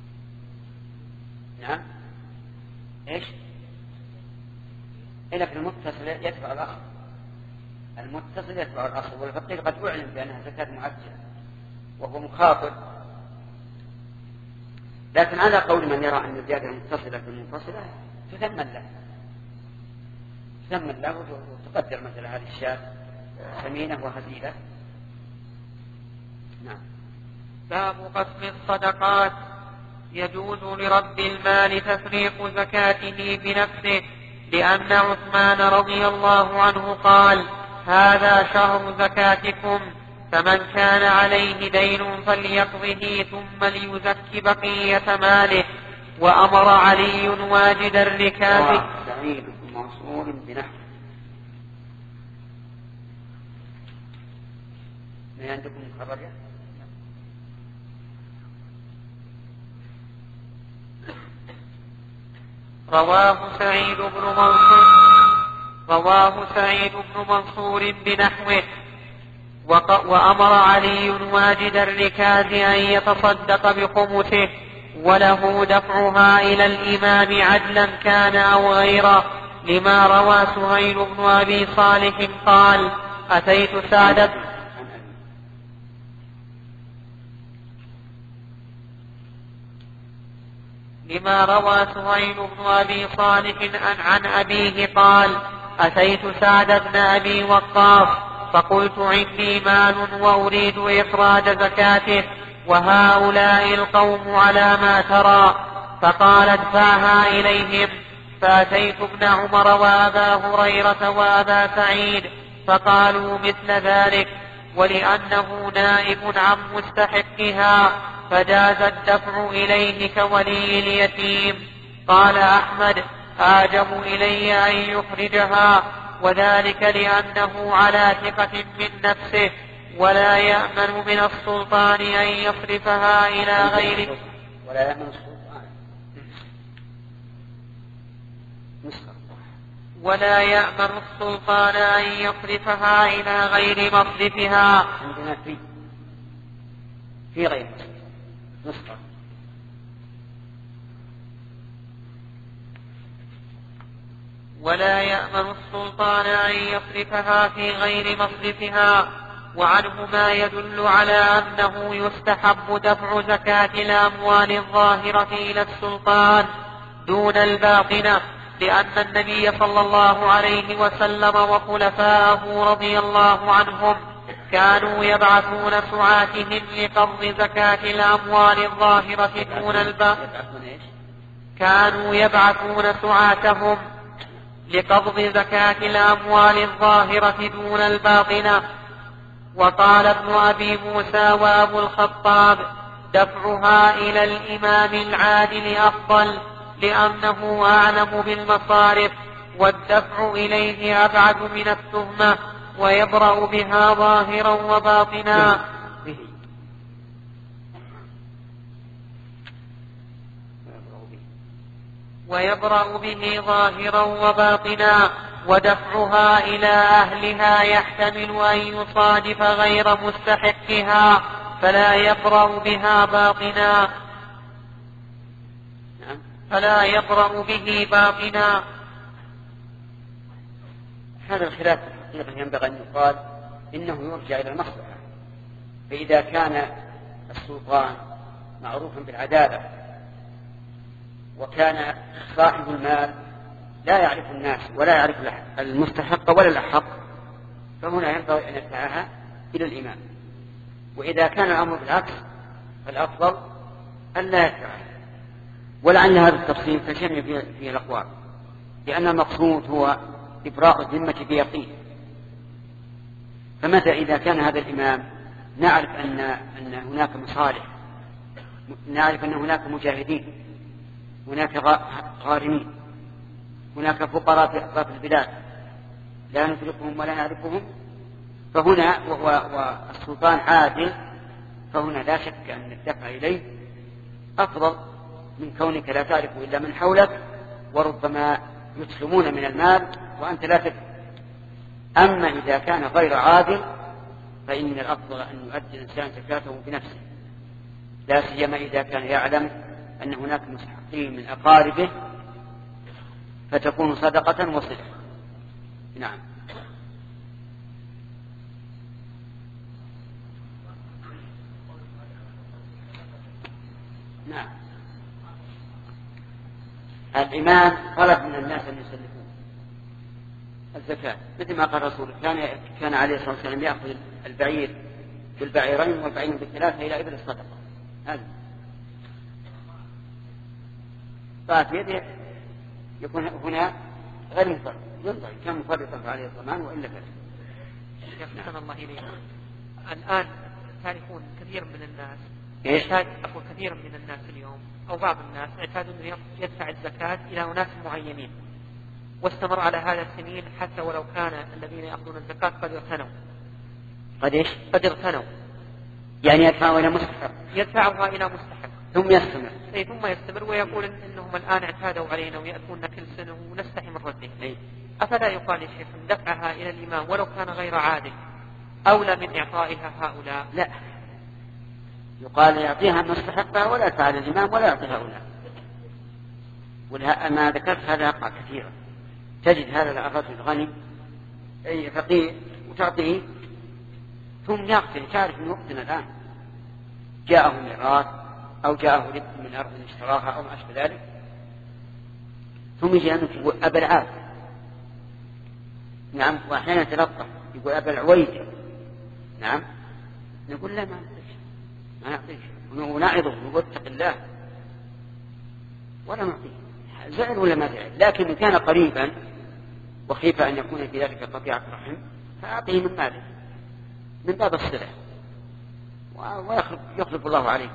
نعم. ايش؟ إلا في المتصل يتبع الأخر، المتصل يتبع الأخر، والفقير قد أعلم بأنها زكاة معجلة وهو مخاطر. لكن على قول من يرى أن الزيادة المتصلة في المنفصلة تثمن له تثمن له وتقدر مثل هذه الشاة ثمينة وهزيلة. نعم. باب قسم الصدقات. يجوز لرب المال تفريق زكاته بنفسه، لأن عثمان رضي الله عنه قال هذا شهر زكاتكم، فمن كان عليه دين فليقضه ثم ليزكي بقية ماله. وأمر علي واجد الركاز. سعيد موصول بنحو. ما عندكم مخرجة؟ رواه سعيد بن منصور رواه سعيد بن منصور بنحوه. وأمر علي واجد الركاز أن يتصدق بخمسه، وله دفعها إلى الإمام عدلا كان أو غيره، لما روى سهيل بن أبي صالح قال أتيت سعد لما روى سهيل بن أبي صالح عن أبيه قال أتيت سعد بن أبي وقاص فقلت عندي مال وأريد إخراج زكاته، وهؤلاء القوم على ما ترى، فقال ادفعها إليهم. فأتيت ابن عمر وأبا هريرة وأبا سعيد فقالوا مثل ذلك، ولأنه نائب عن مستحقها فجاز الدفع إليه كولي اليتيم. قال أحمد أعجب إلي أن يخرجها، وذلك لأنه على ثقة من نفسه، ولا يأمن من السلطان أن يصرفها إلى غيره ولا يأمن السلطان ولا يأمن السلطان أن يصرفها إلى غير مصرفها. في غير مسلم نسخة. ولا يأمن السلطان أن يصرفها في غير مصرفها. وعنه ما يدل على أنه يستحب دفع زكاة الأموال الظاهرة إلى السلطان دون الباطنة، لأن النبي صلى الله عليه وسلم وخلفاءه رضي الله عنهم كانوا يبعثون سعاتهم لقبض زكاة الأموال الظاهرة دون الباطنة كانوا يبعثون سعاتهم لقبض زكاة الأموال الظاهرة دون الباطنة. وقال ابن أبي موسى وأبو الخطاب دفعها إلى الإمام العادل أفضل لأنه أعلم بالمصارف، والدفع إليه أبعد من التهمة ويبرأ بها ظاهرا وباطنا. ويبرأ به ظاهرا وباطنا. ودفعها إلى أهلها يحتمل أن يصادف غير مستحقها فلا يبرأ بها باطنا فلا يبرأ به باطنا. هذا الخلاف الحقيقة ينبغي أن يقال إنه يرجع إلى المصلحة. فإذا كان السلطان معروفا بالعدالة وكان صاحب المال لا يعرف الناس ولا يعرف المستحق ولا الأحق، فهنا ينبغي أن يدفعها إلى الإمام. وإذا كان الأمر بالعكس فالأفضل أن لا يدفعها. ولعل هذا التفصيل تجمع فيه الأقوال، لأن المقصود هو إبراء الذمة بيقين. فمتى إذا كان هذا الإمام نعرف أن أن هناك مصالح، نعرف أن هناك مجاهدين، هناك غارمين، هناك فقراء في أطراف البلاد لا ندركهم ولا نعرفهم، فهنا والسلطان عادل، فهنا لا شك أن الدفع إليه أفضل من كونك لا تعرف إلا من حولك وربما يسلمون من المال وأنت لا تدري. أما إذا كان غير عادل فإن الأفضل أن يؤدي الإنسان زكاته بنفسه، لا سيما إذا كان يعلم أن هناك مستحقين من أقاربه فتكون صدقة وصلة. نعم. نعم. الإمام طلب من الناس أن يسلفون الزكاة مثل ما قال رسول كان كان عليه الصلاة والسلام يأخذ البعير بالبعيرين والبعير بالثلاثة إلى إبل الصدقة. هذا فات يده يكون هنا غير مفرط، ينظر كان مفرطا عليه الضمان وإلا فلا. يحسن الله إليكم. الآن تعرفون كثير من الناس اعتاد أقول كثير من الناس اليوم أو بعض الناس اعتادوا أن يدفع الزكاة إلى أناس معينين، واستمر على هذا السنين حتى ولو كان الذين يأخذون الزكاة قد اغتنوا. قد إيش؟ قد اغتنوا، يعني يدفعوا إلى مستحق، يدفعها إلى مستحق ثم يستمر. أي ثم يستمر ويقول إن إنهم الآن اعتادوا علينا ويأتون كل سنة ونستحي من رده. أفلا يقال يا شيخ دفعها إلى الإمام ولو كان غير عادل أولى من إعطائها هؤلاء؟ لا، يقال يعطيها المستحقة ولا يدفع الإمام ولا يعطي هؤلاء. ما ذكرت هذا يقع كثيرا، تجد هذا الرجل الغني أي فقير وتعطيه ثم يقتل، تعرف من وقتنا الآن جاءه ميراث أو جاءه ربح من أرض اشتراها أو ما أشبه ذلك، ثم يجي أنه يقول أبا العاب، نعم، وأحيانا يتلطف يقول أبا العويد، نعم، نقول لا ما نعطيش ما نعطيش ونعظه نقول اتق الله ولا نعطيه. زعل ولا ما زعل، لكن إن كان قريبا وخيف أن يكون في ذلك قطيعة رحم فأعطيه من ماله من باب الصلة ويخلف الله عليه.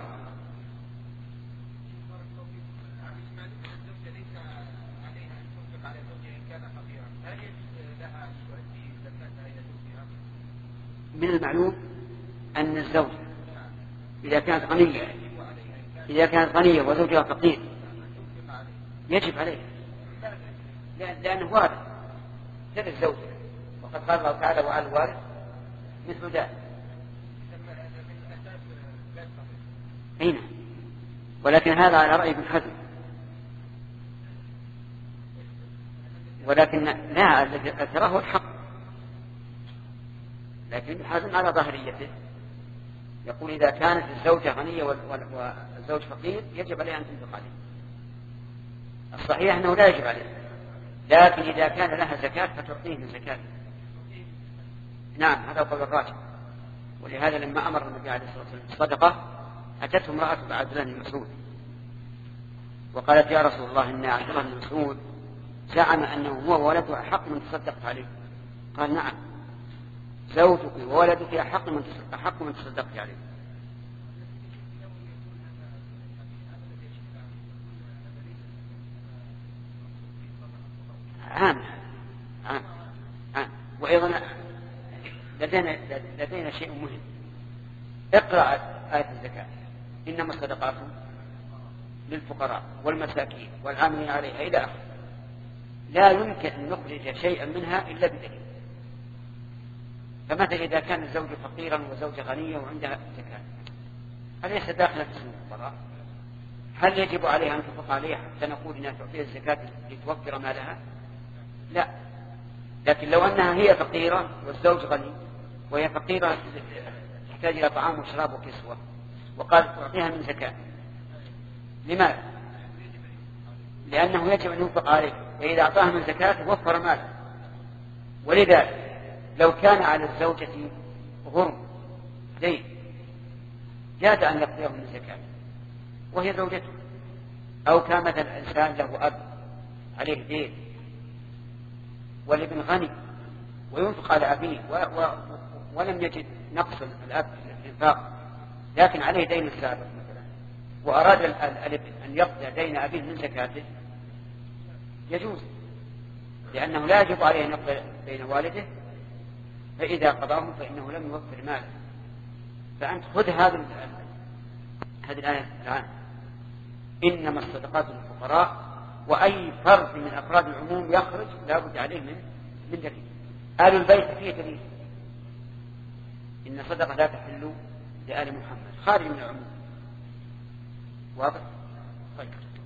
من المعلوم أن الزوج إذا كانت غنية إذا كانت غنية وزوجها فقير يجب عليه، لأنه وارث مثل الزوج، وقد قال الله تعالى وعلى الوارث مثل ذلك. أين؟ ولكن هذا على رأي ابن حزم، ولكن لا، الذي هو الحق، لكن ابن حزم على ظاهريته يقول إذا كانت الزوجة غنية والزوج فقير يجب عليه أن تنفق عليه. الصحيح أنه لا يجب عليه، لكن إذا كان لها زكاة فتعطيه من زكاة. نعم، هذا قول الراجح. ولهذا لما أمر النبي عليه الصلاة والسلام بالصدقة أتته امرأة عبد الله بن مسعود وقالت يا رسول الله إن عبد الله بن مسعود زعم أنه هو وولده أحق من تصدقت عليه. قال نعم، زوجك وولدك أحق من أحق من تصدقت عليه. عام عام عام. وأيضا لدينا لدينا شيء مهم. اقرأ آية الزكاة: إنما الصدقات للفقراء والمساكين والعاملين عليها إلى آخره. لا يمكن أن نخرج شيئا منها إلا بدليل. فمثلا إذا كان الزوج فقيرا وزوجة غنية وعندها زكاة، أليس داخلا في اسم الفقراء؟ هل يجب عليها أن تنفق عليها حتى نقول إنها تعطيها الزكاة لتوفر مالها؟ لا. لكن لو أنها هي فقيرة والزوج غني وهي فقيرة تحتاج إلى طعام وشراب وكسوة وقال تعطيها من زكاة، لماذا؟ لأنه يجب أن ينفق عليه، وإذا أعطاها من زكاة وفر ماله. ولذلك لو كان على الزوجة غرم دين جاز أن يقضيه من زكاة وهي زوجته، أو كان مثلا إنسان له أب عليه دين والابن غني وينفق على أبيه و... و... ولم يجد نقص الأب في الإنفاق، لكن عليه دين السابق مثلا وأراد الابن أن يقضي دين أبيه من زكاته يجوز، لأنه لا يجب عليه أن يقضي دين والده، فإذا قضاه فإنه لم يوفر ماله. فأنت خذ هذه هذه الآية الآن: إنما الصدقات للفقراء، وأي فرد من أفراد العموم يخرج لا بد عليه من من دليل. آل البيت فيه دليل، إن صدقة لا تحل لآل محمد، خارج من العموم. واضح؟ طيب.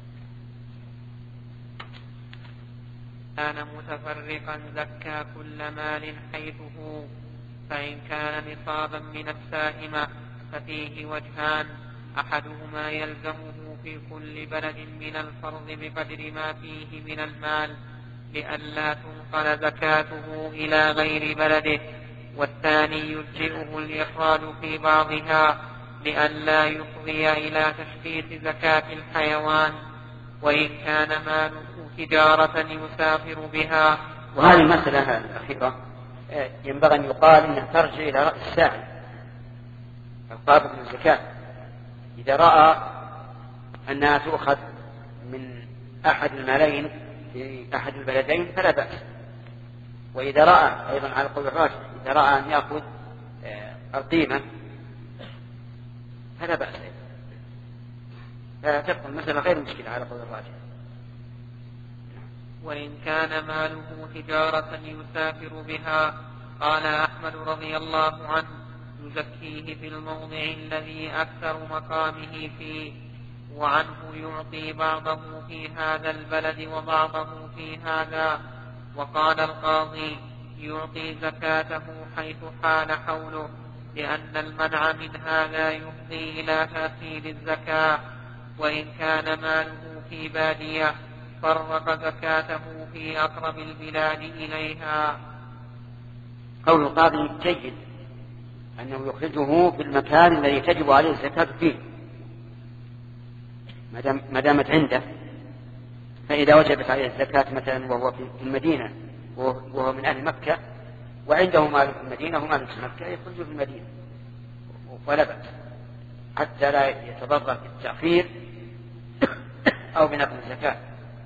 كان متفرقا زكى كل مال حيثه، فإن كان نصابا من السائمة ففيه وجهان: أحدهما يلزمه في كل بلد من الفرض بقدر ما فيه من المال لئلا تنقل زكاته إلى غير بلده، والثاني يجزئه الإخراج في بعضها لئلا يفضي إلى تشتيت زكاة الحيوان، وإن كان ماله تجارة يسافر بها. وهذه المسألة الأخيرة ينبغي أن يقال أنها ترجع إلى رأي السائل القابض من الزكاة. إذا رأى أنها تؤخذ من أحد المالين في أحد البلدين فلا بأس، وإذا رأى أيضا على قول الراجح إذا رأى أن يأخذ القيمة فلا بأس، فتبقى المسألة غير مشكلة على قول الراجح. وإن كان ماله تجارة يسافر بها قال أحمد رضي الله عنه: يزكيه في الموضع الذي أكثر مقامه فيه، وعنه يعطي بعضه في هذا البلد وبعضه في هذا. وقال القاضي: يعطي زكاته حيث حال حوله، لأن المنع من هذا يفضي إلى تأخير الزكاة. وإن كان ماله في بادية فرق زكاته في أقرب البلاد إليها. قول القاضي جيد، أنه يخرجه في المكان الذي تجب عليه الزكاة فيه ما دامت عنده. فإذا وجبت عليه الزكاة مثلا وهو في المدينة وهو من أهل مكة وعنده مال في المدينة ومال في مكة يخرجه في المدينة ولا بأس، حتى لا يتضرر بالتأخير أو بنقل الزكاة.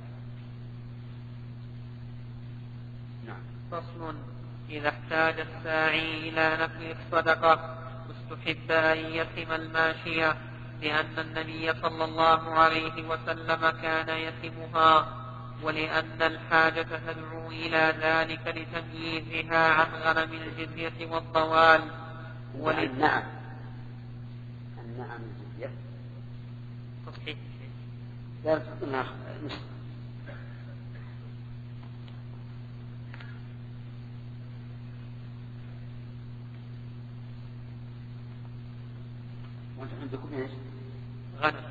فصل: إذا احتاج الساعي إلى نقل الصدقة استحب أن يسم الماشية، لأن النبي صلى الله عليه وسلم كان يسمها، ولأن الحاجة تدعو إلى ذلك لتمييزها عن غنم الجزية والضوال. وللنعم النعم الجزية تصحيح لا تقولنا نسخة. وانتم عندكم ايش؟ غنم.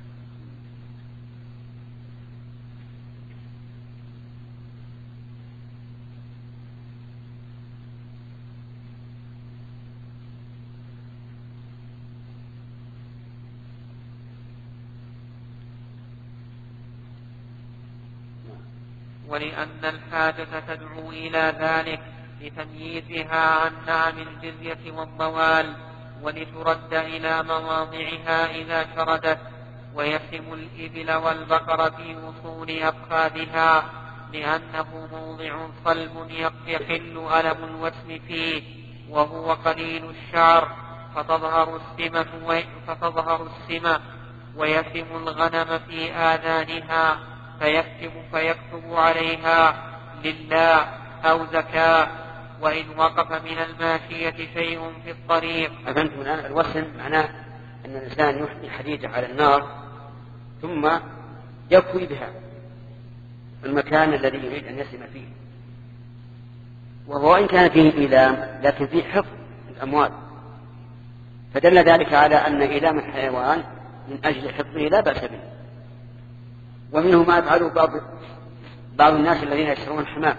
ولأن الحاجة تدعو إلى ذلك لتمييزها عن نعم الجزية والضوال، ولترد إلى مواضعها إذا شردت، ويسم الإبل والبقر في وصول أفخاذها لأنه موضع صلب يحل ألم الوسم فيه وهو قليل الشعر، فتظهر السمة, فتظهر السمة ويسم الغنم في آذانها فيكتب, فيكتب عليها لله أو زكاة. وإن وقف من الماشية شيء في الطريق. أفهمتم الآن؟ الوسم معناه أن الإنسان يحمي حديدة على النار ثم يكوي بها المكان الذي يريد أن يسم فيه، وهو إن كان فيه إيلام لكن فيه حفظ الأموال، فدل ذلك على أن إيلام الحيوان من أجل حفظه لا بأس به. ومنه ما يفعله بعض بعض الناس الذين يشترون الحمام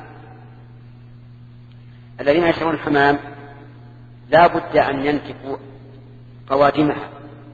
الذين يشترون الحمام لا بد أن ينتفوا قوادمها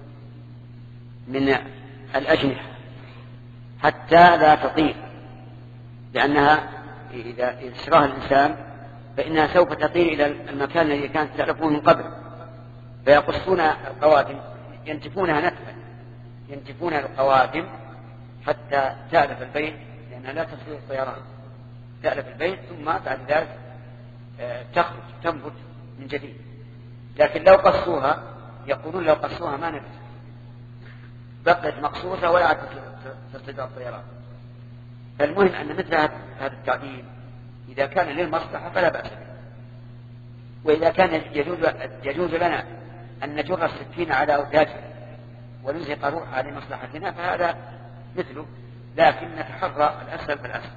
من الأجنحة حتى لا تطير، لأنها إذا اشتراها الإنسان فإنها سوف تطير إلى المكان الذي كانت تعرفه من قبل، فيقصون القوادم ينتفونها نتفا ينتفون القوادم حتى تألف البيت، لأنها لا تستطيع الطيران، تألف البيت ثم بعد ذلك تخرج تنبت من جديد. لكن لو قصوها يقولون لو قصوها ما نبت، بقت مقصوصة ولا عاد تستطيع الطيران. فالمهم أن مثل هذا التعديل إذا كان للمصلحة فلا بأس به، وإذا كان يجوز, يجوز لنا أن نجر السكين على أوداجها ونزق روحها لمصلحتنا فهذا مثله، لكن نتحرى الأسهل فالأسهل.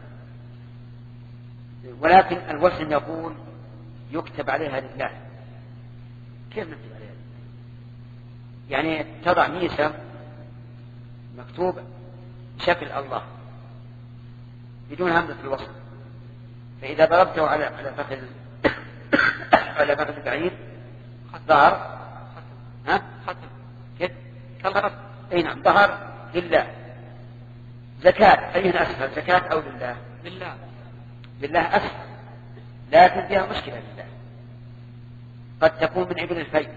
ولكن الوسم يقول يكتب عليها لله. كيف نكتب عليها؟ يعني تضع ميسة مكتوب شكل الله بدون همزة الوصل، فإذا ضربته على على فخذ على فخذ البعير ظهر ها ختم كيف كالخط. أي نعم ظهر لله. زكاة أيهن أسهل، زكاة أو لله؟ لله. لله أسهل، لكن فيها مشكلة لله، قد تكون من ابن الفيء،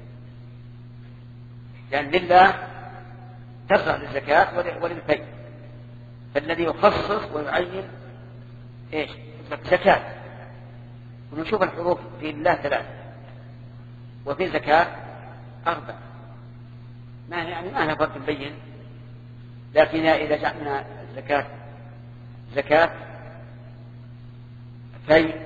لأن لله ترجع للزكاة وللفيء، فالذي يخصص ويعين إيش؟ زكاة. ونشوف الحروف في الله ثلاث وفي زكاة أربع، ما يعني ما لها فرق مبين، لكن إذا جعلنا الزكاة زكاة فيء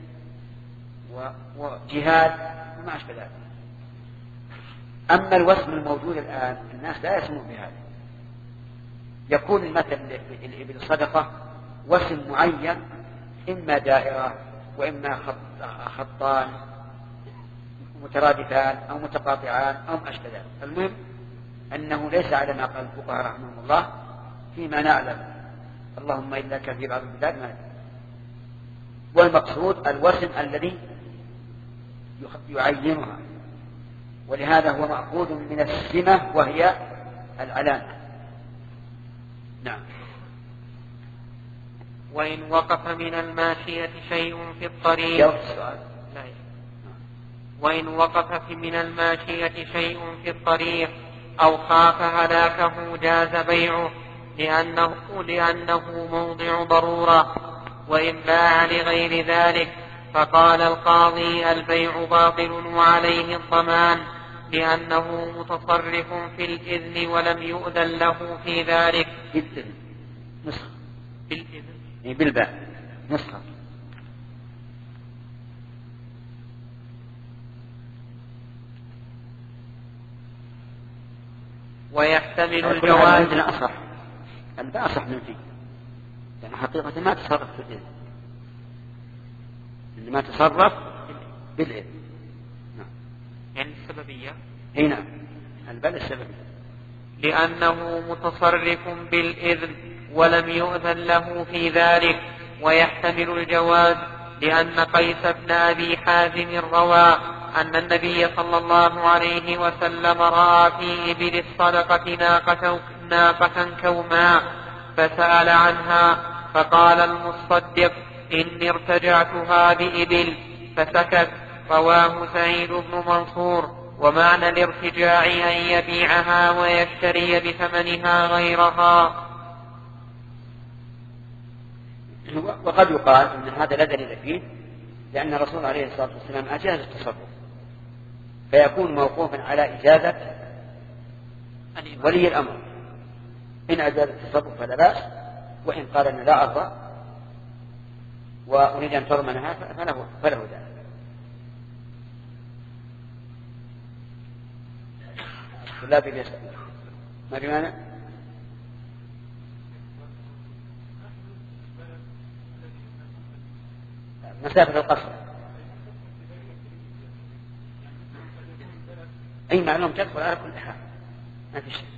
وجهاد وما أشبه ذلك. أما الوسم الموجود الآن الناس لا يسمون بهذا، يكون المثل الإبل صدقة وسم معين، إما دائرة وإما خط خطان مترادفان أو متقاطعان أو ما أشبه ذلك. المهم أنه ليس على ما قال الفقهاء رحمهم الله فيما نعلم، اللهم إلا كان في بعض البلاد ما نعلم. والمقصود الوسم الذي يعينها، ولهذا هو مأخوذ من السمة وهي العلامة. نعم. وإن وقف من الماشية شيء في الطريق. جاوب السؤال. لا. وإن وقف من الماشية شيء في الطريق أو خاف هلاكه جاز بيعه لأنه, لأنه موضع ضرورة. وإن باع لغير ذلك فقال القاضي البيع باطل وعليه الضمان لأنه متصرف في الإذن ولم يؤذن له في ذلك. بالإذن نسخة بالإذن يعني بالباء نسخة. ويحتمل الجواز. عندنا أصح عندنا أصح من فيه، يعني حقيقة ما تصرف في الإذن، إنما تصرف بالإذن. نعم. يعني السببية هنا البل السببية، لأنه متصرف بالإذن ولم يؤذن له في ذلك. ويحتمل الجواز لأن قيس بن أبي حازم روى أن النبي صلى الله عليه وسلم رأى في إبل الصدقة ناقة, ناقة كوماء فسأل عنها فقال المصدق إني ارتجعتها بإبل فسكت. رواه سعيد بن منصور. ومعنى الارتجاع أن يبيعها ويشتري بثمنها غيرها. وقد يقال أن هذا لا دليل فيه، لأن الرسول عليه الصلاة والسلام أجاز التصرف، فيكون موقوفا على إجازة ولي الأمر. إن أجاز التصرف فلا بأس، وإن قال أن لا أرضى وأريد أن تضمنها فله, فله ذلك. لا بيسأل ما بمعنى مسافة القصر. أي معلوم تدخل على كل حال ما في شيء.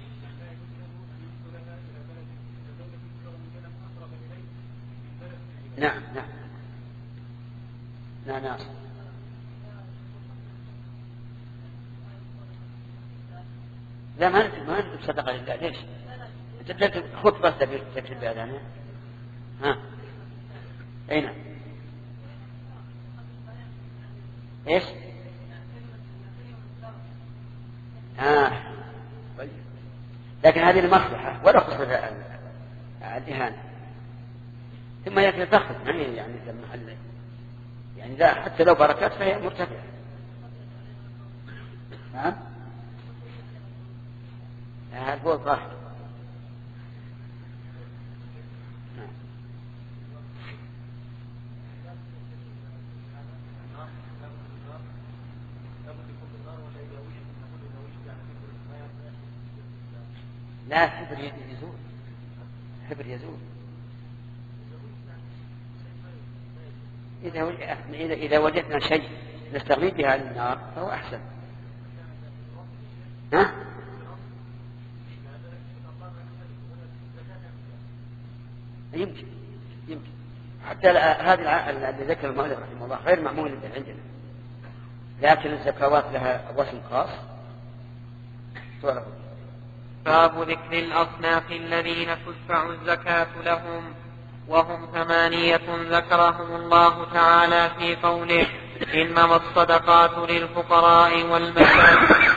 نعم نعم نعم نعم. لا ما أنت ما أنت صدقة لله. ليش؟ أنت خطبة تكتب بأذانها. ها أين إيش؟ آه. لكن هذه المصلحة ولا خصوصا الإهانة. ثم يأتي الفخر يعني يعني المحل يعني لا حتى لو بركات فهي مرتفعة. نعم هذا هو الظاهر. لا حبر يزول، حبر يزول إذا إذا وجدنا شيء نستغيث بها عن النار فهو أحسن. ها؟ يمكن يمكن حتى هذه الذي ذكر المؤلف رحمه الله غير معمول عندنا، لكن الزكوات لها وزن خاص. باب ذكر الأصناف الذين تدفع الزكاة لهم، وهم ثمانية ذكرهم الله تعالى في قوله إنما الصدقات للفقراء والمساكين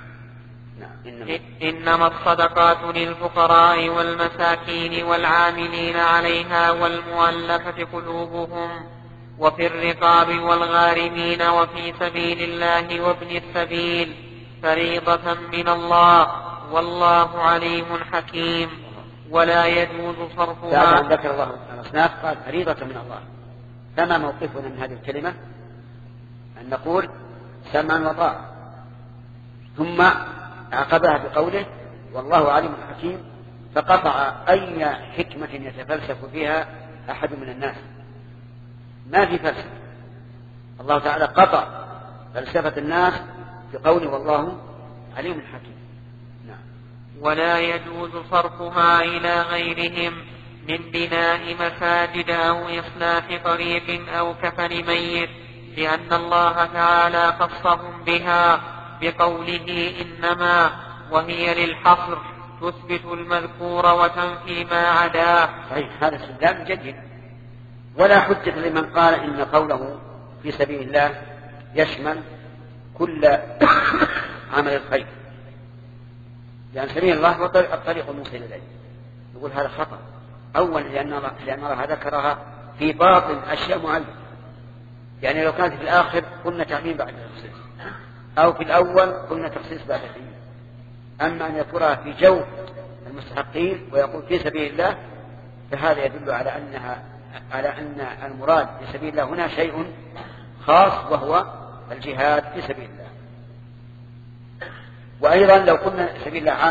إنما الصدقات للفقراء والمساكين والعاملين عليها والمؤلفة قلوبهم وفي الرقاب والغارمين وفي سبيل الله وابن السبيل فريضة من الله والله عليم حكيم. ولا يجوز صرفها. ذكر الله الأصناف قال فريضة من الله، فما موقفنا من هذه الكلمة؟ أن نقول سمعا وطاعة، ثم عقبها بقوله والله عليم حكيم، فقطع أي حكمة يتفلسف فيها أحد من الناس. ما في فلسفة، الله تعالى قطع فلسفة الناس بقوله والله عليم حكيم. نعم. ولا يجوز صرفها إلى غيرهم من بناء مساجد أو إصلاح طريق أو كفن ميت، لأن الله تعالى خصهم بها بقوله إنما، وهي للحصر تثبت المذكور وتنفي ما عداه. صحيح، هذا استدلال جيد، ولا حجة لمن قال إن قوله في سبيل الله يشمل كل عمل الخير، لأن سبيل الله هو الطريق الموصل إليه. يقول هذا خطأ. أولا لأن الله, لأن الله ذكرها في باطن أشياء معينة، يعني لو كانت في الآخر قلنا تعميم بعد التخصيص، أو في الأول قلنا تخصيص بعد التعميم. أما أن يذكرها في جو المستحقين ويقول في سبيل الله، فهذا يدل على أنها على أن المراد في سبيل الله هنا شيء خاص وهو الجهاد في سبيل الله. وأيضا لو قلنا سبيل الله عام من كل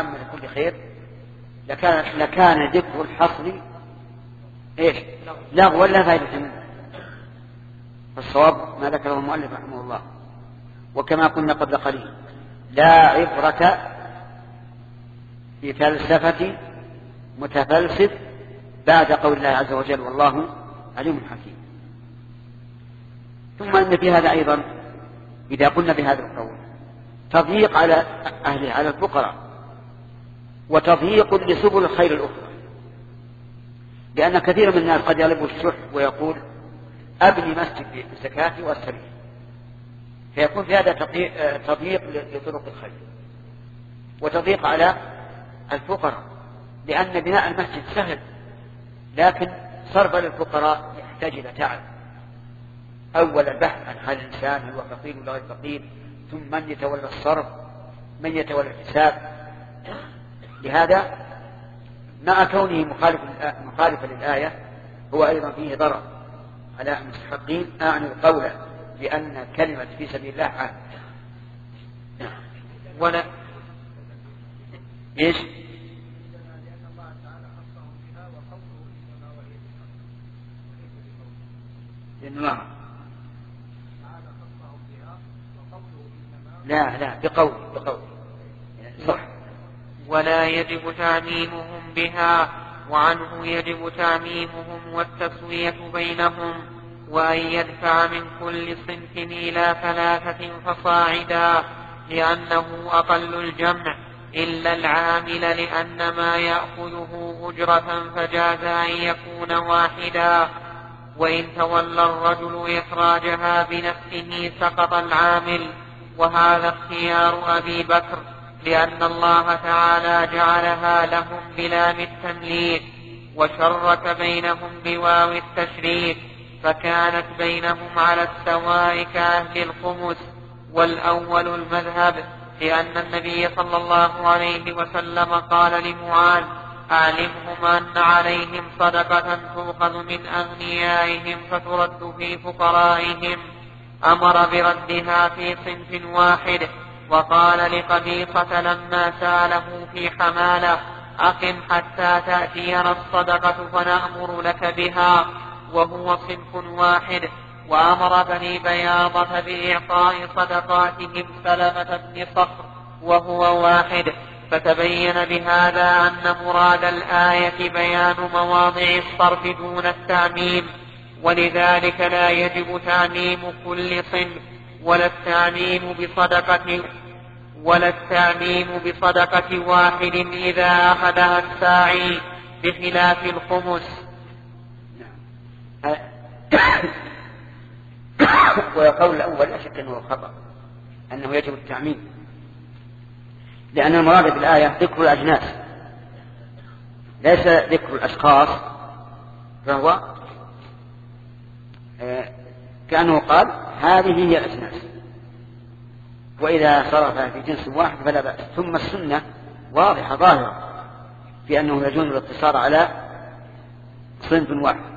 خير لكان, لكان ذكر الحصر إيش لغوا لا فائدة منه. الصواب ما ذكره المؤلف رحمه الله. وكما قلنا قبل قليل لا عبرة في فلسفة متفلسف بعد قول الله عز وجل والله عليم حكيم. ثم أن في هذا أيضا إذا قلنا بهذا القول تضييق على أهله على الفقراء وتضييق لسبل الخير الأخرى، لأن كثير من الناس قد يغلبه الشح ويقول أبني مسجد بزكاتي وأستريح، فيكون في هذا تضييق لطرق الخير وتضييق على الفقراء، لأن بناء المسجد سهل لكن صرف للفقراء يحتاج إلى تعب. أول البحث عن حال الإنسان هل هو فقير ولا غير فقير، ثم من يتولى الصرف من يتولى الحساب. لهذا مع كونه مخالف مخالفا للآية هو أيضا فيه ضرر على المستحقين أعني القول بأن كلمة في سبيل الله عام. ولا إيش لأن الله لا لا بقول بقول صح. ولا يجب تعميمهم بها، وعنه يجب تعميمهم والتسوية بينهم، وأن يدفع من كل صنف إلى ثلاثة فصاعدا، لأنه أقل الجمع، إلا العامل لأن ما يأخذه أجرة فجاز أن يكون واحدا. وإن تولى الرجل إخراجها بنفسه سقط العامل، وهذا اختيار أبي بكر، لأن الله تعالى جعلها لهم بلام التمليك، وشرك بينهم بواو التشريك، فكانت بينهم على السواء كأهل الخمس. والأول المذهب، لأن النبي صلى الله عليه وسلم قال لمعاذ أعلمهم أن عليهم صدقة تؤخذ من أغنيائهم فترد في فقرائهم، أمر بردها في صنف واحد. وقال لقبيصة لما سأله في حمالة أقم حتى تأتينا الصدقة فنأمر لك بها، وهو صنف واحد. وأمر بني بياضة بإعطاء صدقاتهم سلمة بن صخر وهو واحد. فتبين بهذا أن مراد الآية بيان مواضع الصرف دون التعميم، ولذلك لا يجب تعميم كل صنف، ولا التعميم بصدقة ولا التعميم بصدقة واحد إذا أخذها الساعي، بخلاف الخمس. والقول الأول لا شك أنه خطأ، أنه يجب التعميم، لأن المراد بالآية ذكر الأجناس ليس ذكر الأشخاص، فهو كأنه قال هذه هي الأجناس، وإذا صرفها في جنس واحد فلا بأس. ثم السنة واضحة ظاهرة في أنه يجوز الاقتصار على صنف واحد.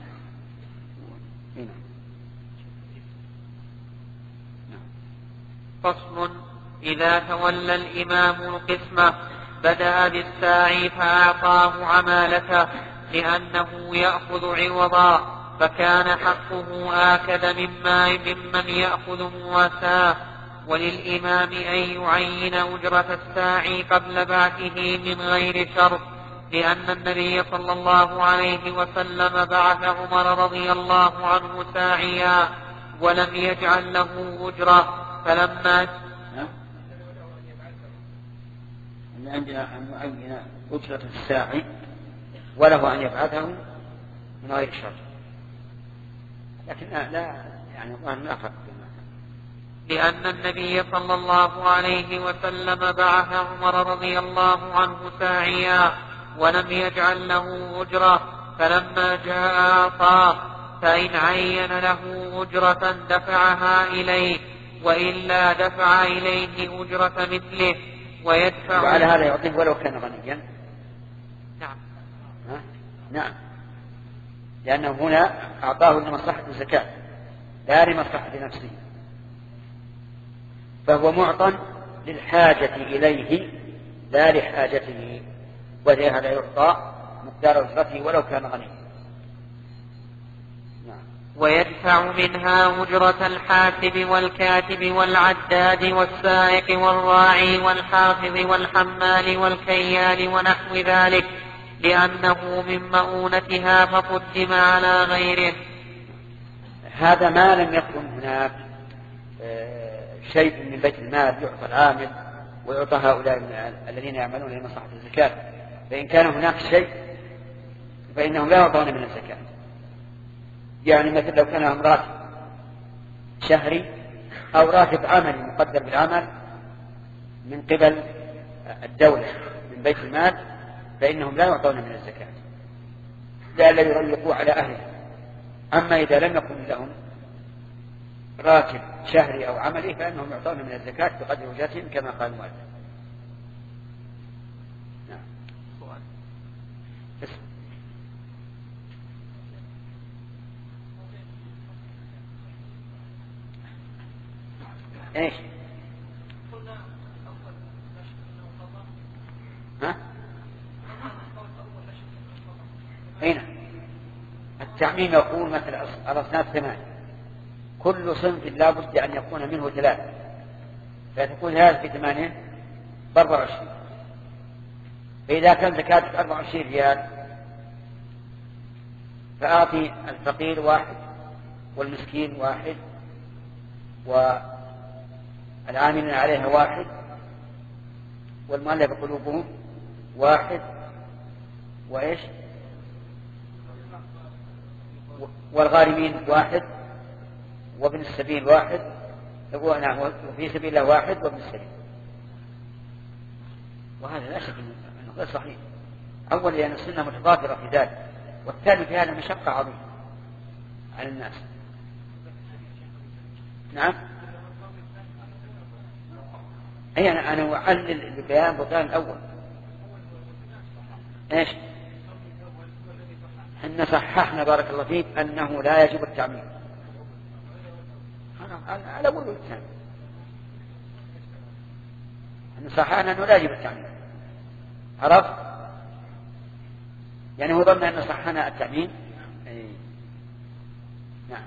فصل: إذا تولى الإمام القسمة بدأ بالساعي فأعطاه عمالته لأنه يأخذ عوضا، فكان حقه آكد مما ممن يأخذ مواساه. وللإمام أن يعين أجرة الساعي قبل بعثه من غير شرط، لأن النبي صلى الله عليه وسلم بعث عمر رضي الله عنه ساعيا ولم يجعل له أجرة، فلما عندنا أن يعين أجرة الساعي وله أن يبعثه من غير شرط، لكن لا يعني لا فرق. لأن النبي صلى الله عليه وسلم بعث عمر رضي الله عنه ساعيا ولم يجعل له أجرة، فلما جاء أعطاه، فإن عين له أجرة دفعها إليه، وإلا دفع إليه أجرة مثله ويدفع. وعلى هذا يعطيه ولو كان غنيا. نعم. ها؟ نعم، لأنه هنا أعطاه لمصلحة الزكاة لا لمصلحة نفسه، فهو معطى للحاجة إليه لا لحاجته، ولهذا يعطى مقدار أجرته ولو كان غنيا. ويدفع منها أجرة الحاسب والكاتب والعداد والسائق والراعي والحافظ والحمال والكيال ونحو ذلك، لأنه من مؤونتها فقدم على غيره. هذا ما لم يكن هناك شيء من بيت المال يعطى العامل ويعطى هؤلاء الذين يعملون لمصلحة الزكاة. فإن كان هناك شيء فإنهم لا يعطون من الزكاة. يعني مثل لو كان لهم راتب شهري أو راتب عملي مقدر بالعمل من قبل الدولة من بيت المال، فإنهم لا يعطون من الزكاة لئلا يضيقوا على أهلها. أما إذا لم يكن لهم راتب شهري أو عملي فإنهم يعطون من الزكاة بقدر أجرتهم كما قال المؤلف. نعم. ايش؟ ها؟ هنا التعميم يقول مثل الأصناف ثمان، كل صنف لا بد أن يكون منه ثلاثة، فتكون هذا في ثمانين بأربع وعشرين. فإذا كان زكاة أربع وعشرين ريال فأعطي الفقير واحد والمسكين واحد والعاملين عليها واحد والمؤلف قلوبهم واحد وإيش والغارمين واحد وابن السبيل واحد، وفي سبيل الله واحد وابن السبيل. وهذا لا شك أنه غير صحيح. أولا لأن السنة متضافرة في ذلك، والثاني في هذا مشقة عظيمة على الناس. نعم. أي أنا أنا أعلل ببيان بطلان الأول. إيش؟ إن صححنا بارك الله فيك أنه لا يجب التعميم. أنا على أول الثاني. إن صححنا أنه لا يجب التعميم. عرفت؟ يعني هو ظن أن صححنا التعميم. أي. نعم.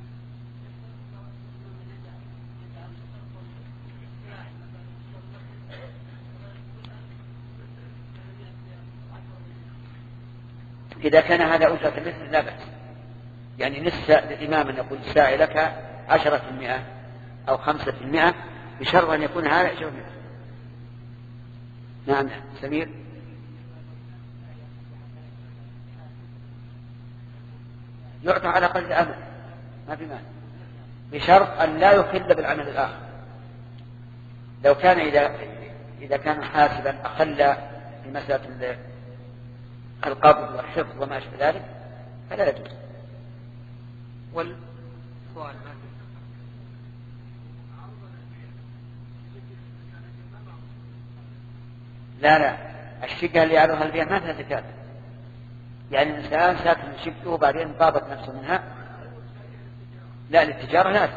إذا كان هذا أجرة مثل لا بأس، يعني نصف للإمام أن يقول الساعي لك عشرة في المئة أو خمسة في المئة بشرط أن يكون هذا عشرة في المئة. نعم سمير. يعطى على قدر العمل ما في مانع، بشرط أن لا يخل بالعمل الآخر. لو كان إذا إذا كان حاسبا أخل في مسألة القبض والحفظ وما أشبه ذلك فلا يجوز. والسؤال لا لا الشقة اللي يعرضها البيع ما فيها زكاة. يعني الإنسان ساكن شقته وبعدين طابت نفسه منها، لا للتجارة لازم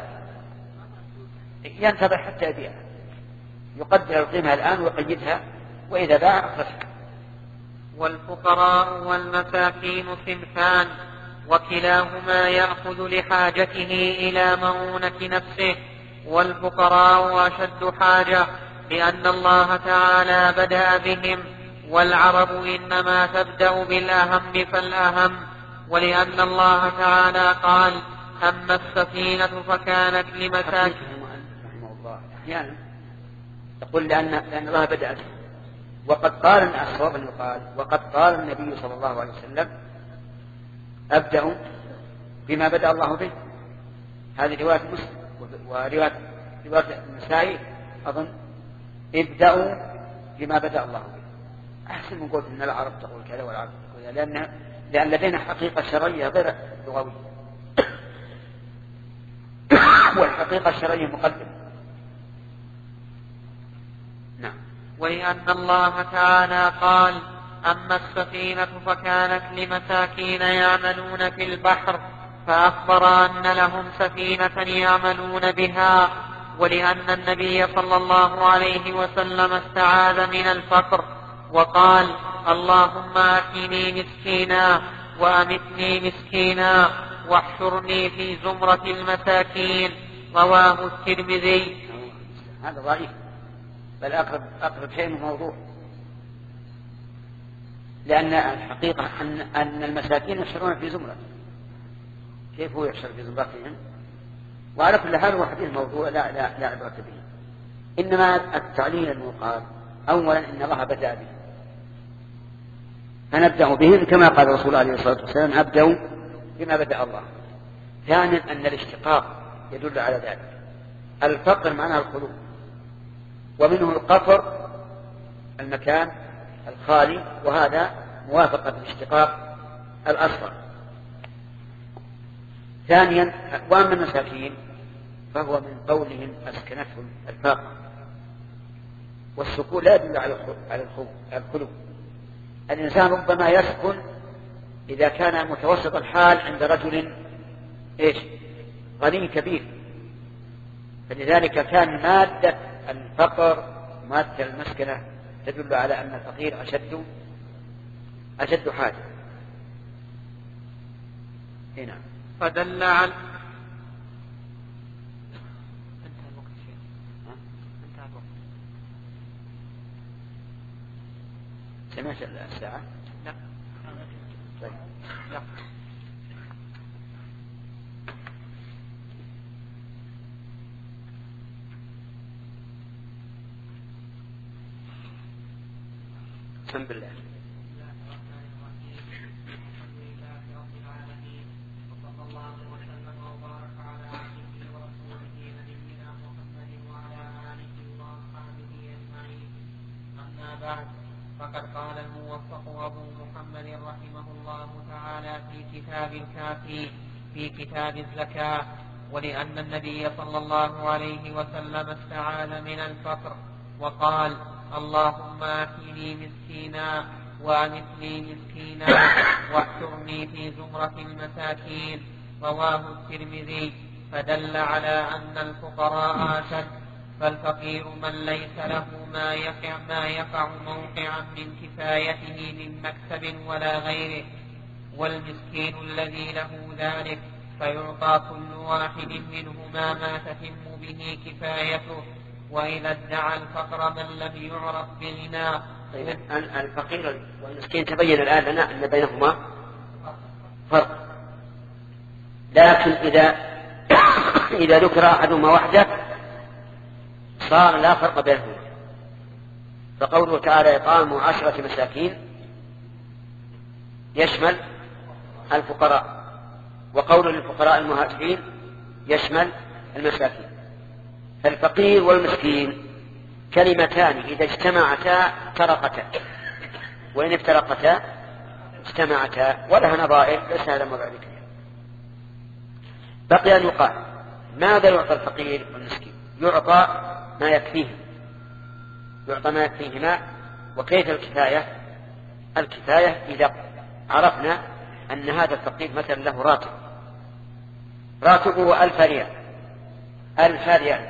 ينتظر حتى يبيعها، يقدر القيمة الآن ويقيدها، وإذا باع أخرجها. والفقراء والمساكين صنفان، وكلاهما يأخذ لحاجته إلى مؤونة نفسه، والفقراء أشد حاجة لأن الله تعالى بدأ بهم، والعرب إنما تبدأ بالأهم فالأهم، ولأن الله تعالى قال أما السفينة فكانت لمساكين. رحمه الله أحيانا يقول لأن, لأن الله بدأ بهم، وقد قال الصواب أنه قال وقد قال النبي صلى الله عليه وسلم أبدأ بما بدأ الله به. هذه رواية مسلم، ورواية رواية النسائي أظن ابدأوا بما بدأ الله به. أحسن من قول إن العرب تقول كذا والعرب تقول كذا، لأن لأن لدينا حقيقة شرعية غير لغوية، والحقيقة الشرعية مقدمة. نعم. ولأن الله تعالى قال أما السفينة فكانت لمساكين يعملون في البحر، فأخبر أن لهم سفينة يعملون بها، ولأن النبي صلى الله عليه وسلم استعاذ من الفقر وقال اللهم أحيني مسكينا وأمتني مسكينا واحشرني في زمرة المساكين. رواه الترمذي. هذا ضعيف، بل أقرب, أقرب شيء من موضوع، لأن الحقيقة أن, أن المساكين يحشرون في زمرة، كيف هو يحشر في زمرتهم؟ وعلى كل حال هو حديث موضوع لا, لا, لا عبرة به، إنما التعليل المقال أولا إن الله بدأ به فنبدأ بهم كما قال الرسول عليه الصلاة والسلام أبدأوا بما بدأ الله. ثانيا أن الاشتقاق يدل على ذلك. الفقر معناه الخلو، ومنه القفر المكان الخالي، وهذا موافقة الاشتقاق الأصغر. ثانيا وأما المساكين فهو من قولهم أسكنتهم الفاقة، والسكون لا يدل على الخلو. الإنسان ربما يسكن إذا كان متوسط الحال عند رجل إيش غني كبير، فلذلك كان مادة الفقر مادة المسكنة تدل على أن الفقير أشد أشد حاجة. هنا فدل على سمعت الساعة؟ لا. طيب. لا. بسم الله. فقد قال الموفق أبو محمد رحمه الله تعالى في كتاب الكافي في كتاب الزكاة: ولأن النبي صلى الله عليه وسلم استعاذ من الفقر وقال اللهم آتني مسكينا وأمتني مسكينا واحشرني في زمرة المساكين. رواه الترمذي. فدل على أن الفقراء أشد، فالفقير من ليس له ما يقع, ما يقع موقعا من كفايته من مكسب ولا غيره، والمسكين الذي له ذلك فيعطى كل واحد منهما ما تتم به كفايته. وإذا ادعى الفقر من لم يعرف بغنى. الفقير والمسكين تبين الآن لنا أن بينهما فرق، لكن إذا إذا ذكر أحدهما وحده صار لا فرق بينهما. فقوله تعالى إطعام عشرة مساكين يشمل الفقراء، وقوله للفقراء المهاجرين يشمل المساكين. فالفقير والمسكين كلمتان إذا اجتمعتا افترقتا، وإن افترقتا اجتمعتا، ولها نظائر ليس هذا موضع ذكرها. بقي أن يقال ماذا يعطى الفقير والمسكين؟ يعطى ما يكفيه، يعطى ما يكفيهما. وكيف الكفاية؟ الكفاية إذا عرفنا أن هذا الفقير مثلا له راتب، راتبه ألف ريال ألف ريال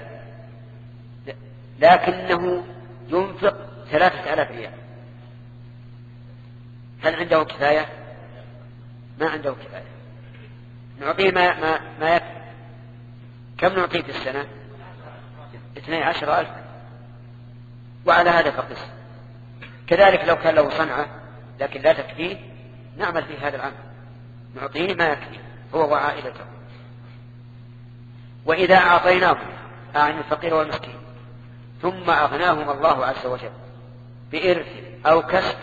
لكنه ينفق ثلاثة آلاف ريال، هل عنده كفاية؟ ما عنده كفاية. نعطيه ما, ما, ما يكفي. كم نعطيه في السنة؟ اثني عشر ألف، وعلى هذا فقس. كذلك لو كان له صنعة لكن لا تكفيه نعمل في هذا العمل، نعطيه ما يكفيه هو وعائلته. وإذا أعطيناهم عن الفقير والمسكين ثم أغناهم الله عز وجل بإرث أو كسب،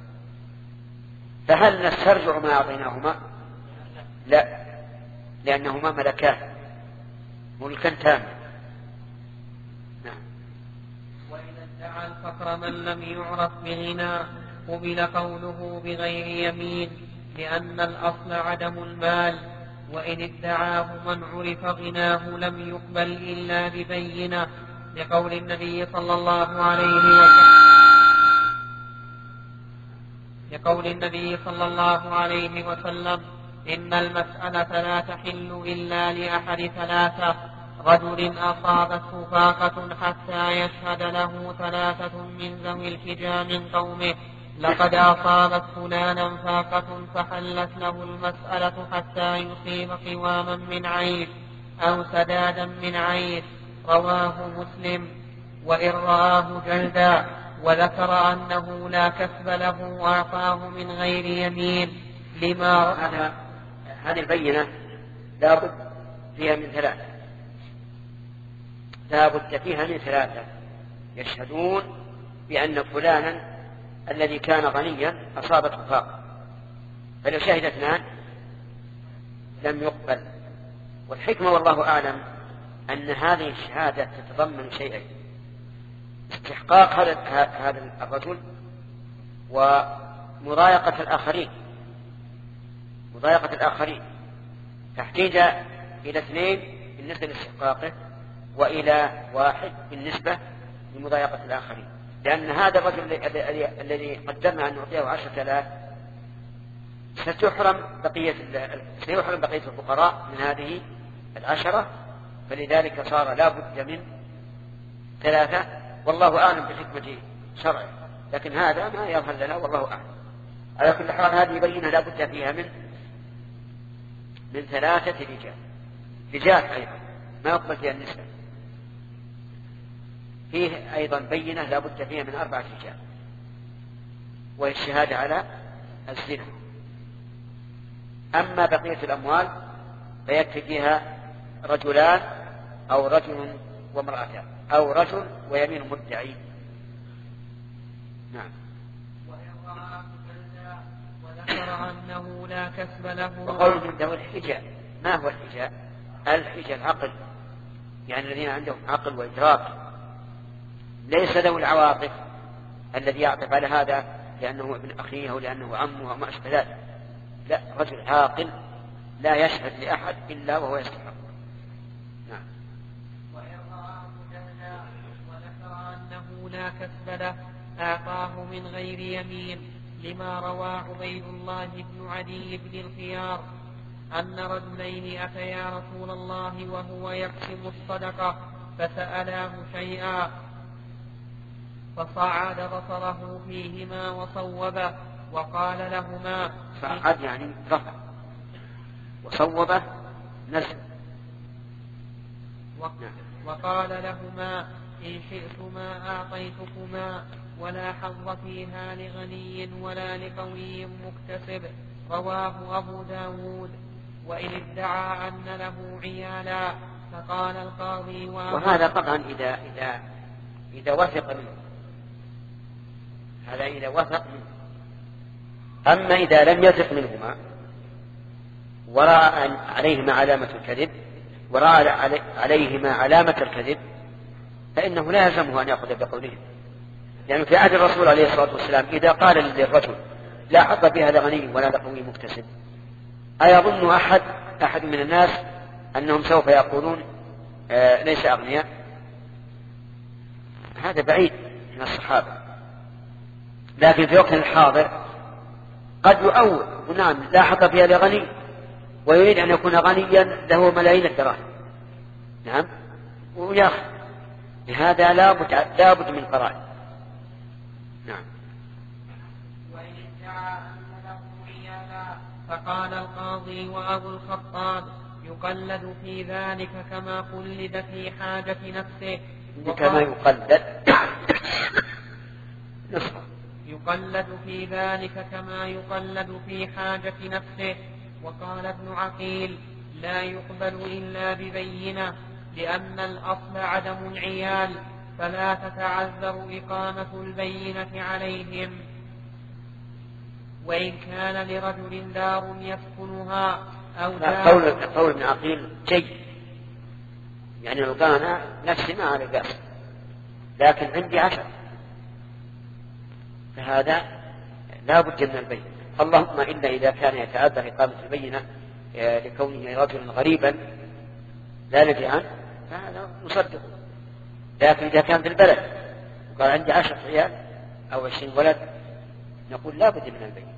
فهل نسترجع ما أعطيناهما؟ لا، لأنهما ملكان ملكا تاما. نعم. وإذا ادعى الفقر من لم يعرف بغنى قبل قوله بغير يمين، لأن الأصل عدم المال، وإن ادعاه من عرف غناه لم يقبل إلا ببينة، لقول النبي صلى الله عليه وسلم لقول النبي صلى الله عليه وسلم إن المسألة لا تحل إلا لأحد ثلاثة: رجل أصابته فاقة حتى يشهد له ثلاثة من ذوي الحجى من قومه لقد أصابت فلانا فاقة فحلت له المسألة حتى يصيب قواما من عيش أو سدادا من عيش. رواه مسلم. وإن رآه جلدا وذكر أنه لا كسب له وأعطاه من غير يمين لما هذا هذه البينة لا بد فيها من ثلاثة لا بد فيها من ثلاثة يشهدون بأن فلانا الذي كان غنيا أصابته فاقة، فلو شهد اثنان لم يقبل. والحكمة والله أعلم أن هذه الشهادة تتضمن شيئين: استحقاق هذا الرجل ومضايقة الآخرين مضايقة الآخرين تحتاج إلى اثنين بالنسبة لاستحقاقه وإلى واحد بالنسبة لمضايقة الآخرين، لأن هذا الرجل الذي قدرنا أن نعطيه عشرة آلاف ستحرم بقية سيحرم بقية الفقراء من هذه العشرة، فلذلك صار لا بد من ثلاثة، والله أعلم بحكمة شرعه، لكن هذا ما يظهر لنا والله أعلم. على كل حال هذه بينة لا بد فيها من من ثلاثة رجال رجال أيضا ما يقبل فيها النسبة. فيه أيضا بينة لا بد فيها من أربعة رجال، وهي الشهادة على الزنا. أما بقية الأموال فيكفي فيها رجلان أو رجل وامرأتان أو رجل ويمين مدعي. نعم. وذكر أنه لا كسب له. وقول من ذوي الحجة، ما هو الحجة؟ الحجة العقل، يعني الذين عندهم عقل وإدراك، ليس ذوي العواطف الذي يعطف على هذا لأنه ابن أخيه أو لأنه عمه وما أشبه ذلك، لا، رجل عاقل لا يشهد لأحد إلا وهو يستحق. نعم. وإن رآه جهلا وذكر أنه لا كسب له أعطاه من غير يمين لما روى عبيد الله بن عدي بن الخيار أن رجلين أتيا رسول الله وهو يقسم الصدقة فسألاه شيئا فصعد بصره فيهما وصوبه وقال لهما صعد يعني رفع وصوبه نزل. وقال لهما إن شئتما أعطيتكما ولا حظ فيها لغني ولا لقوي مكتسب. رواه أبو داود. وإن ادعى أن له عيالا فقال القاضي وهذا طبعا إذا, إذا, إذا وثق منه، هذا إذا وثق منه. أما إذا لم يثق منهما ورأى عليهما علامة الكذب ورأى عليهما علامة الكذب فإنه لا يلزمه أن يأخذ بقولهم، لأنه في عهد الرسول عليه الصلاة والسلام إذا قال للرجل لا حظ بها لغني ولا لقوي مكتسب أيظن أحد أحد من الناس أنهم سوف يقولون آه ليس أغنياء؟ هذا بعيد من الصحابة. لكن في وقت الحاضر قد يؤول ونعم لا حظ فيها لغني ويريد أن يكون غنيا له ملايين الدراهم، نعم، ويأخذ. لهذا لا بد من قرائن. نعم. وإن ادعى أن له عيالا فقال القاضي وأبو الخطاب يقلد في ذلك كما قلد في حاجة نفسه. كما يقلد نصف يقلد في ذلك كما يقلد في حاجة نفسه. وقال ابن عقيل لا يقبل إلا ببينة لأن الأصل عدم العيال فلا تتعذر إقامة البينة عليهم. وإن كان لرجل دار يسكنها أو دار قول, قول ابن عقيل جيد، يعني لو كان نفسي ما على بأس، لكن عندي عشر فهذا لا بد من البينة. اللهم إلا إذا كان يتعذر إقامة البينة لكونه رجلا غريبا لا ندري عنه فهذا نصدقه، لكن إذا كان في البلد وقال عندي عشر عيال أو عشرين ولد نقول لا بد من البينة.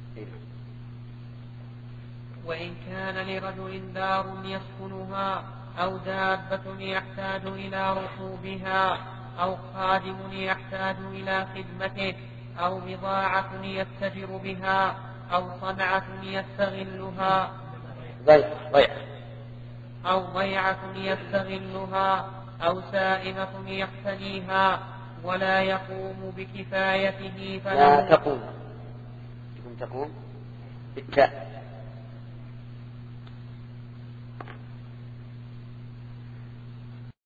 وإن كان لرجل دار يسكنها أو دابة يحتاج إلى ركوبها، أو خادم يحتاج إلى خدمته، أو بضاعة يتجر بها، أو صنعة يستغلها، ضيعة أو ضيعة يستغلها، أو سائمة يقتنيها ولا يقوم بكفايته لا فله. تقوم تقوم بالتاء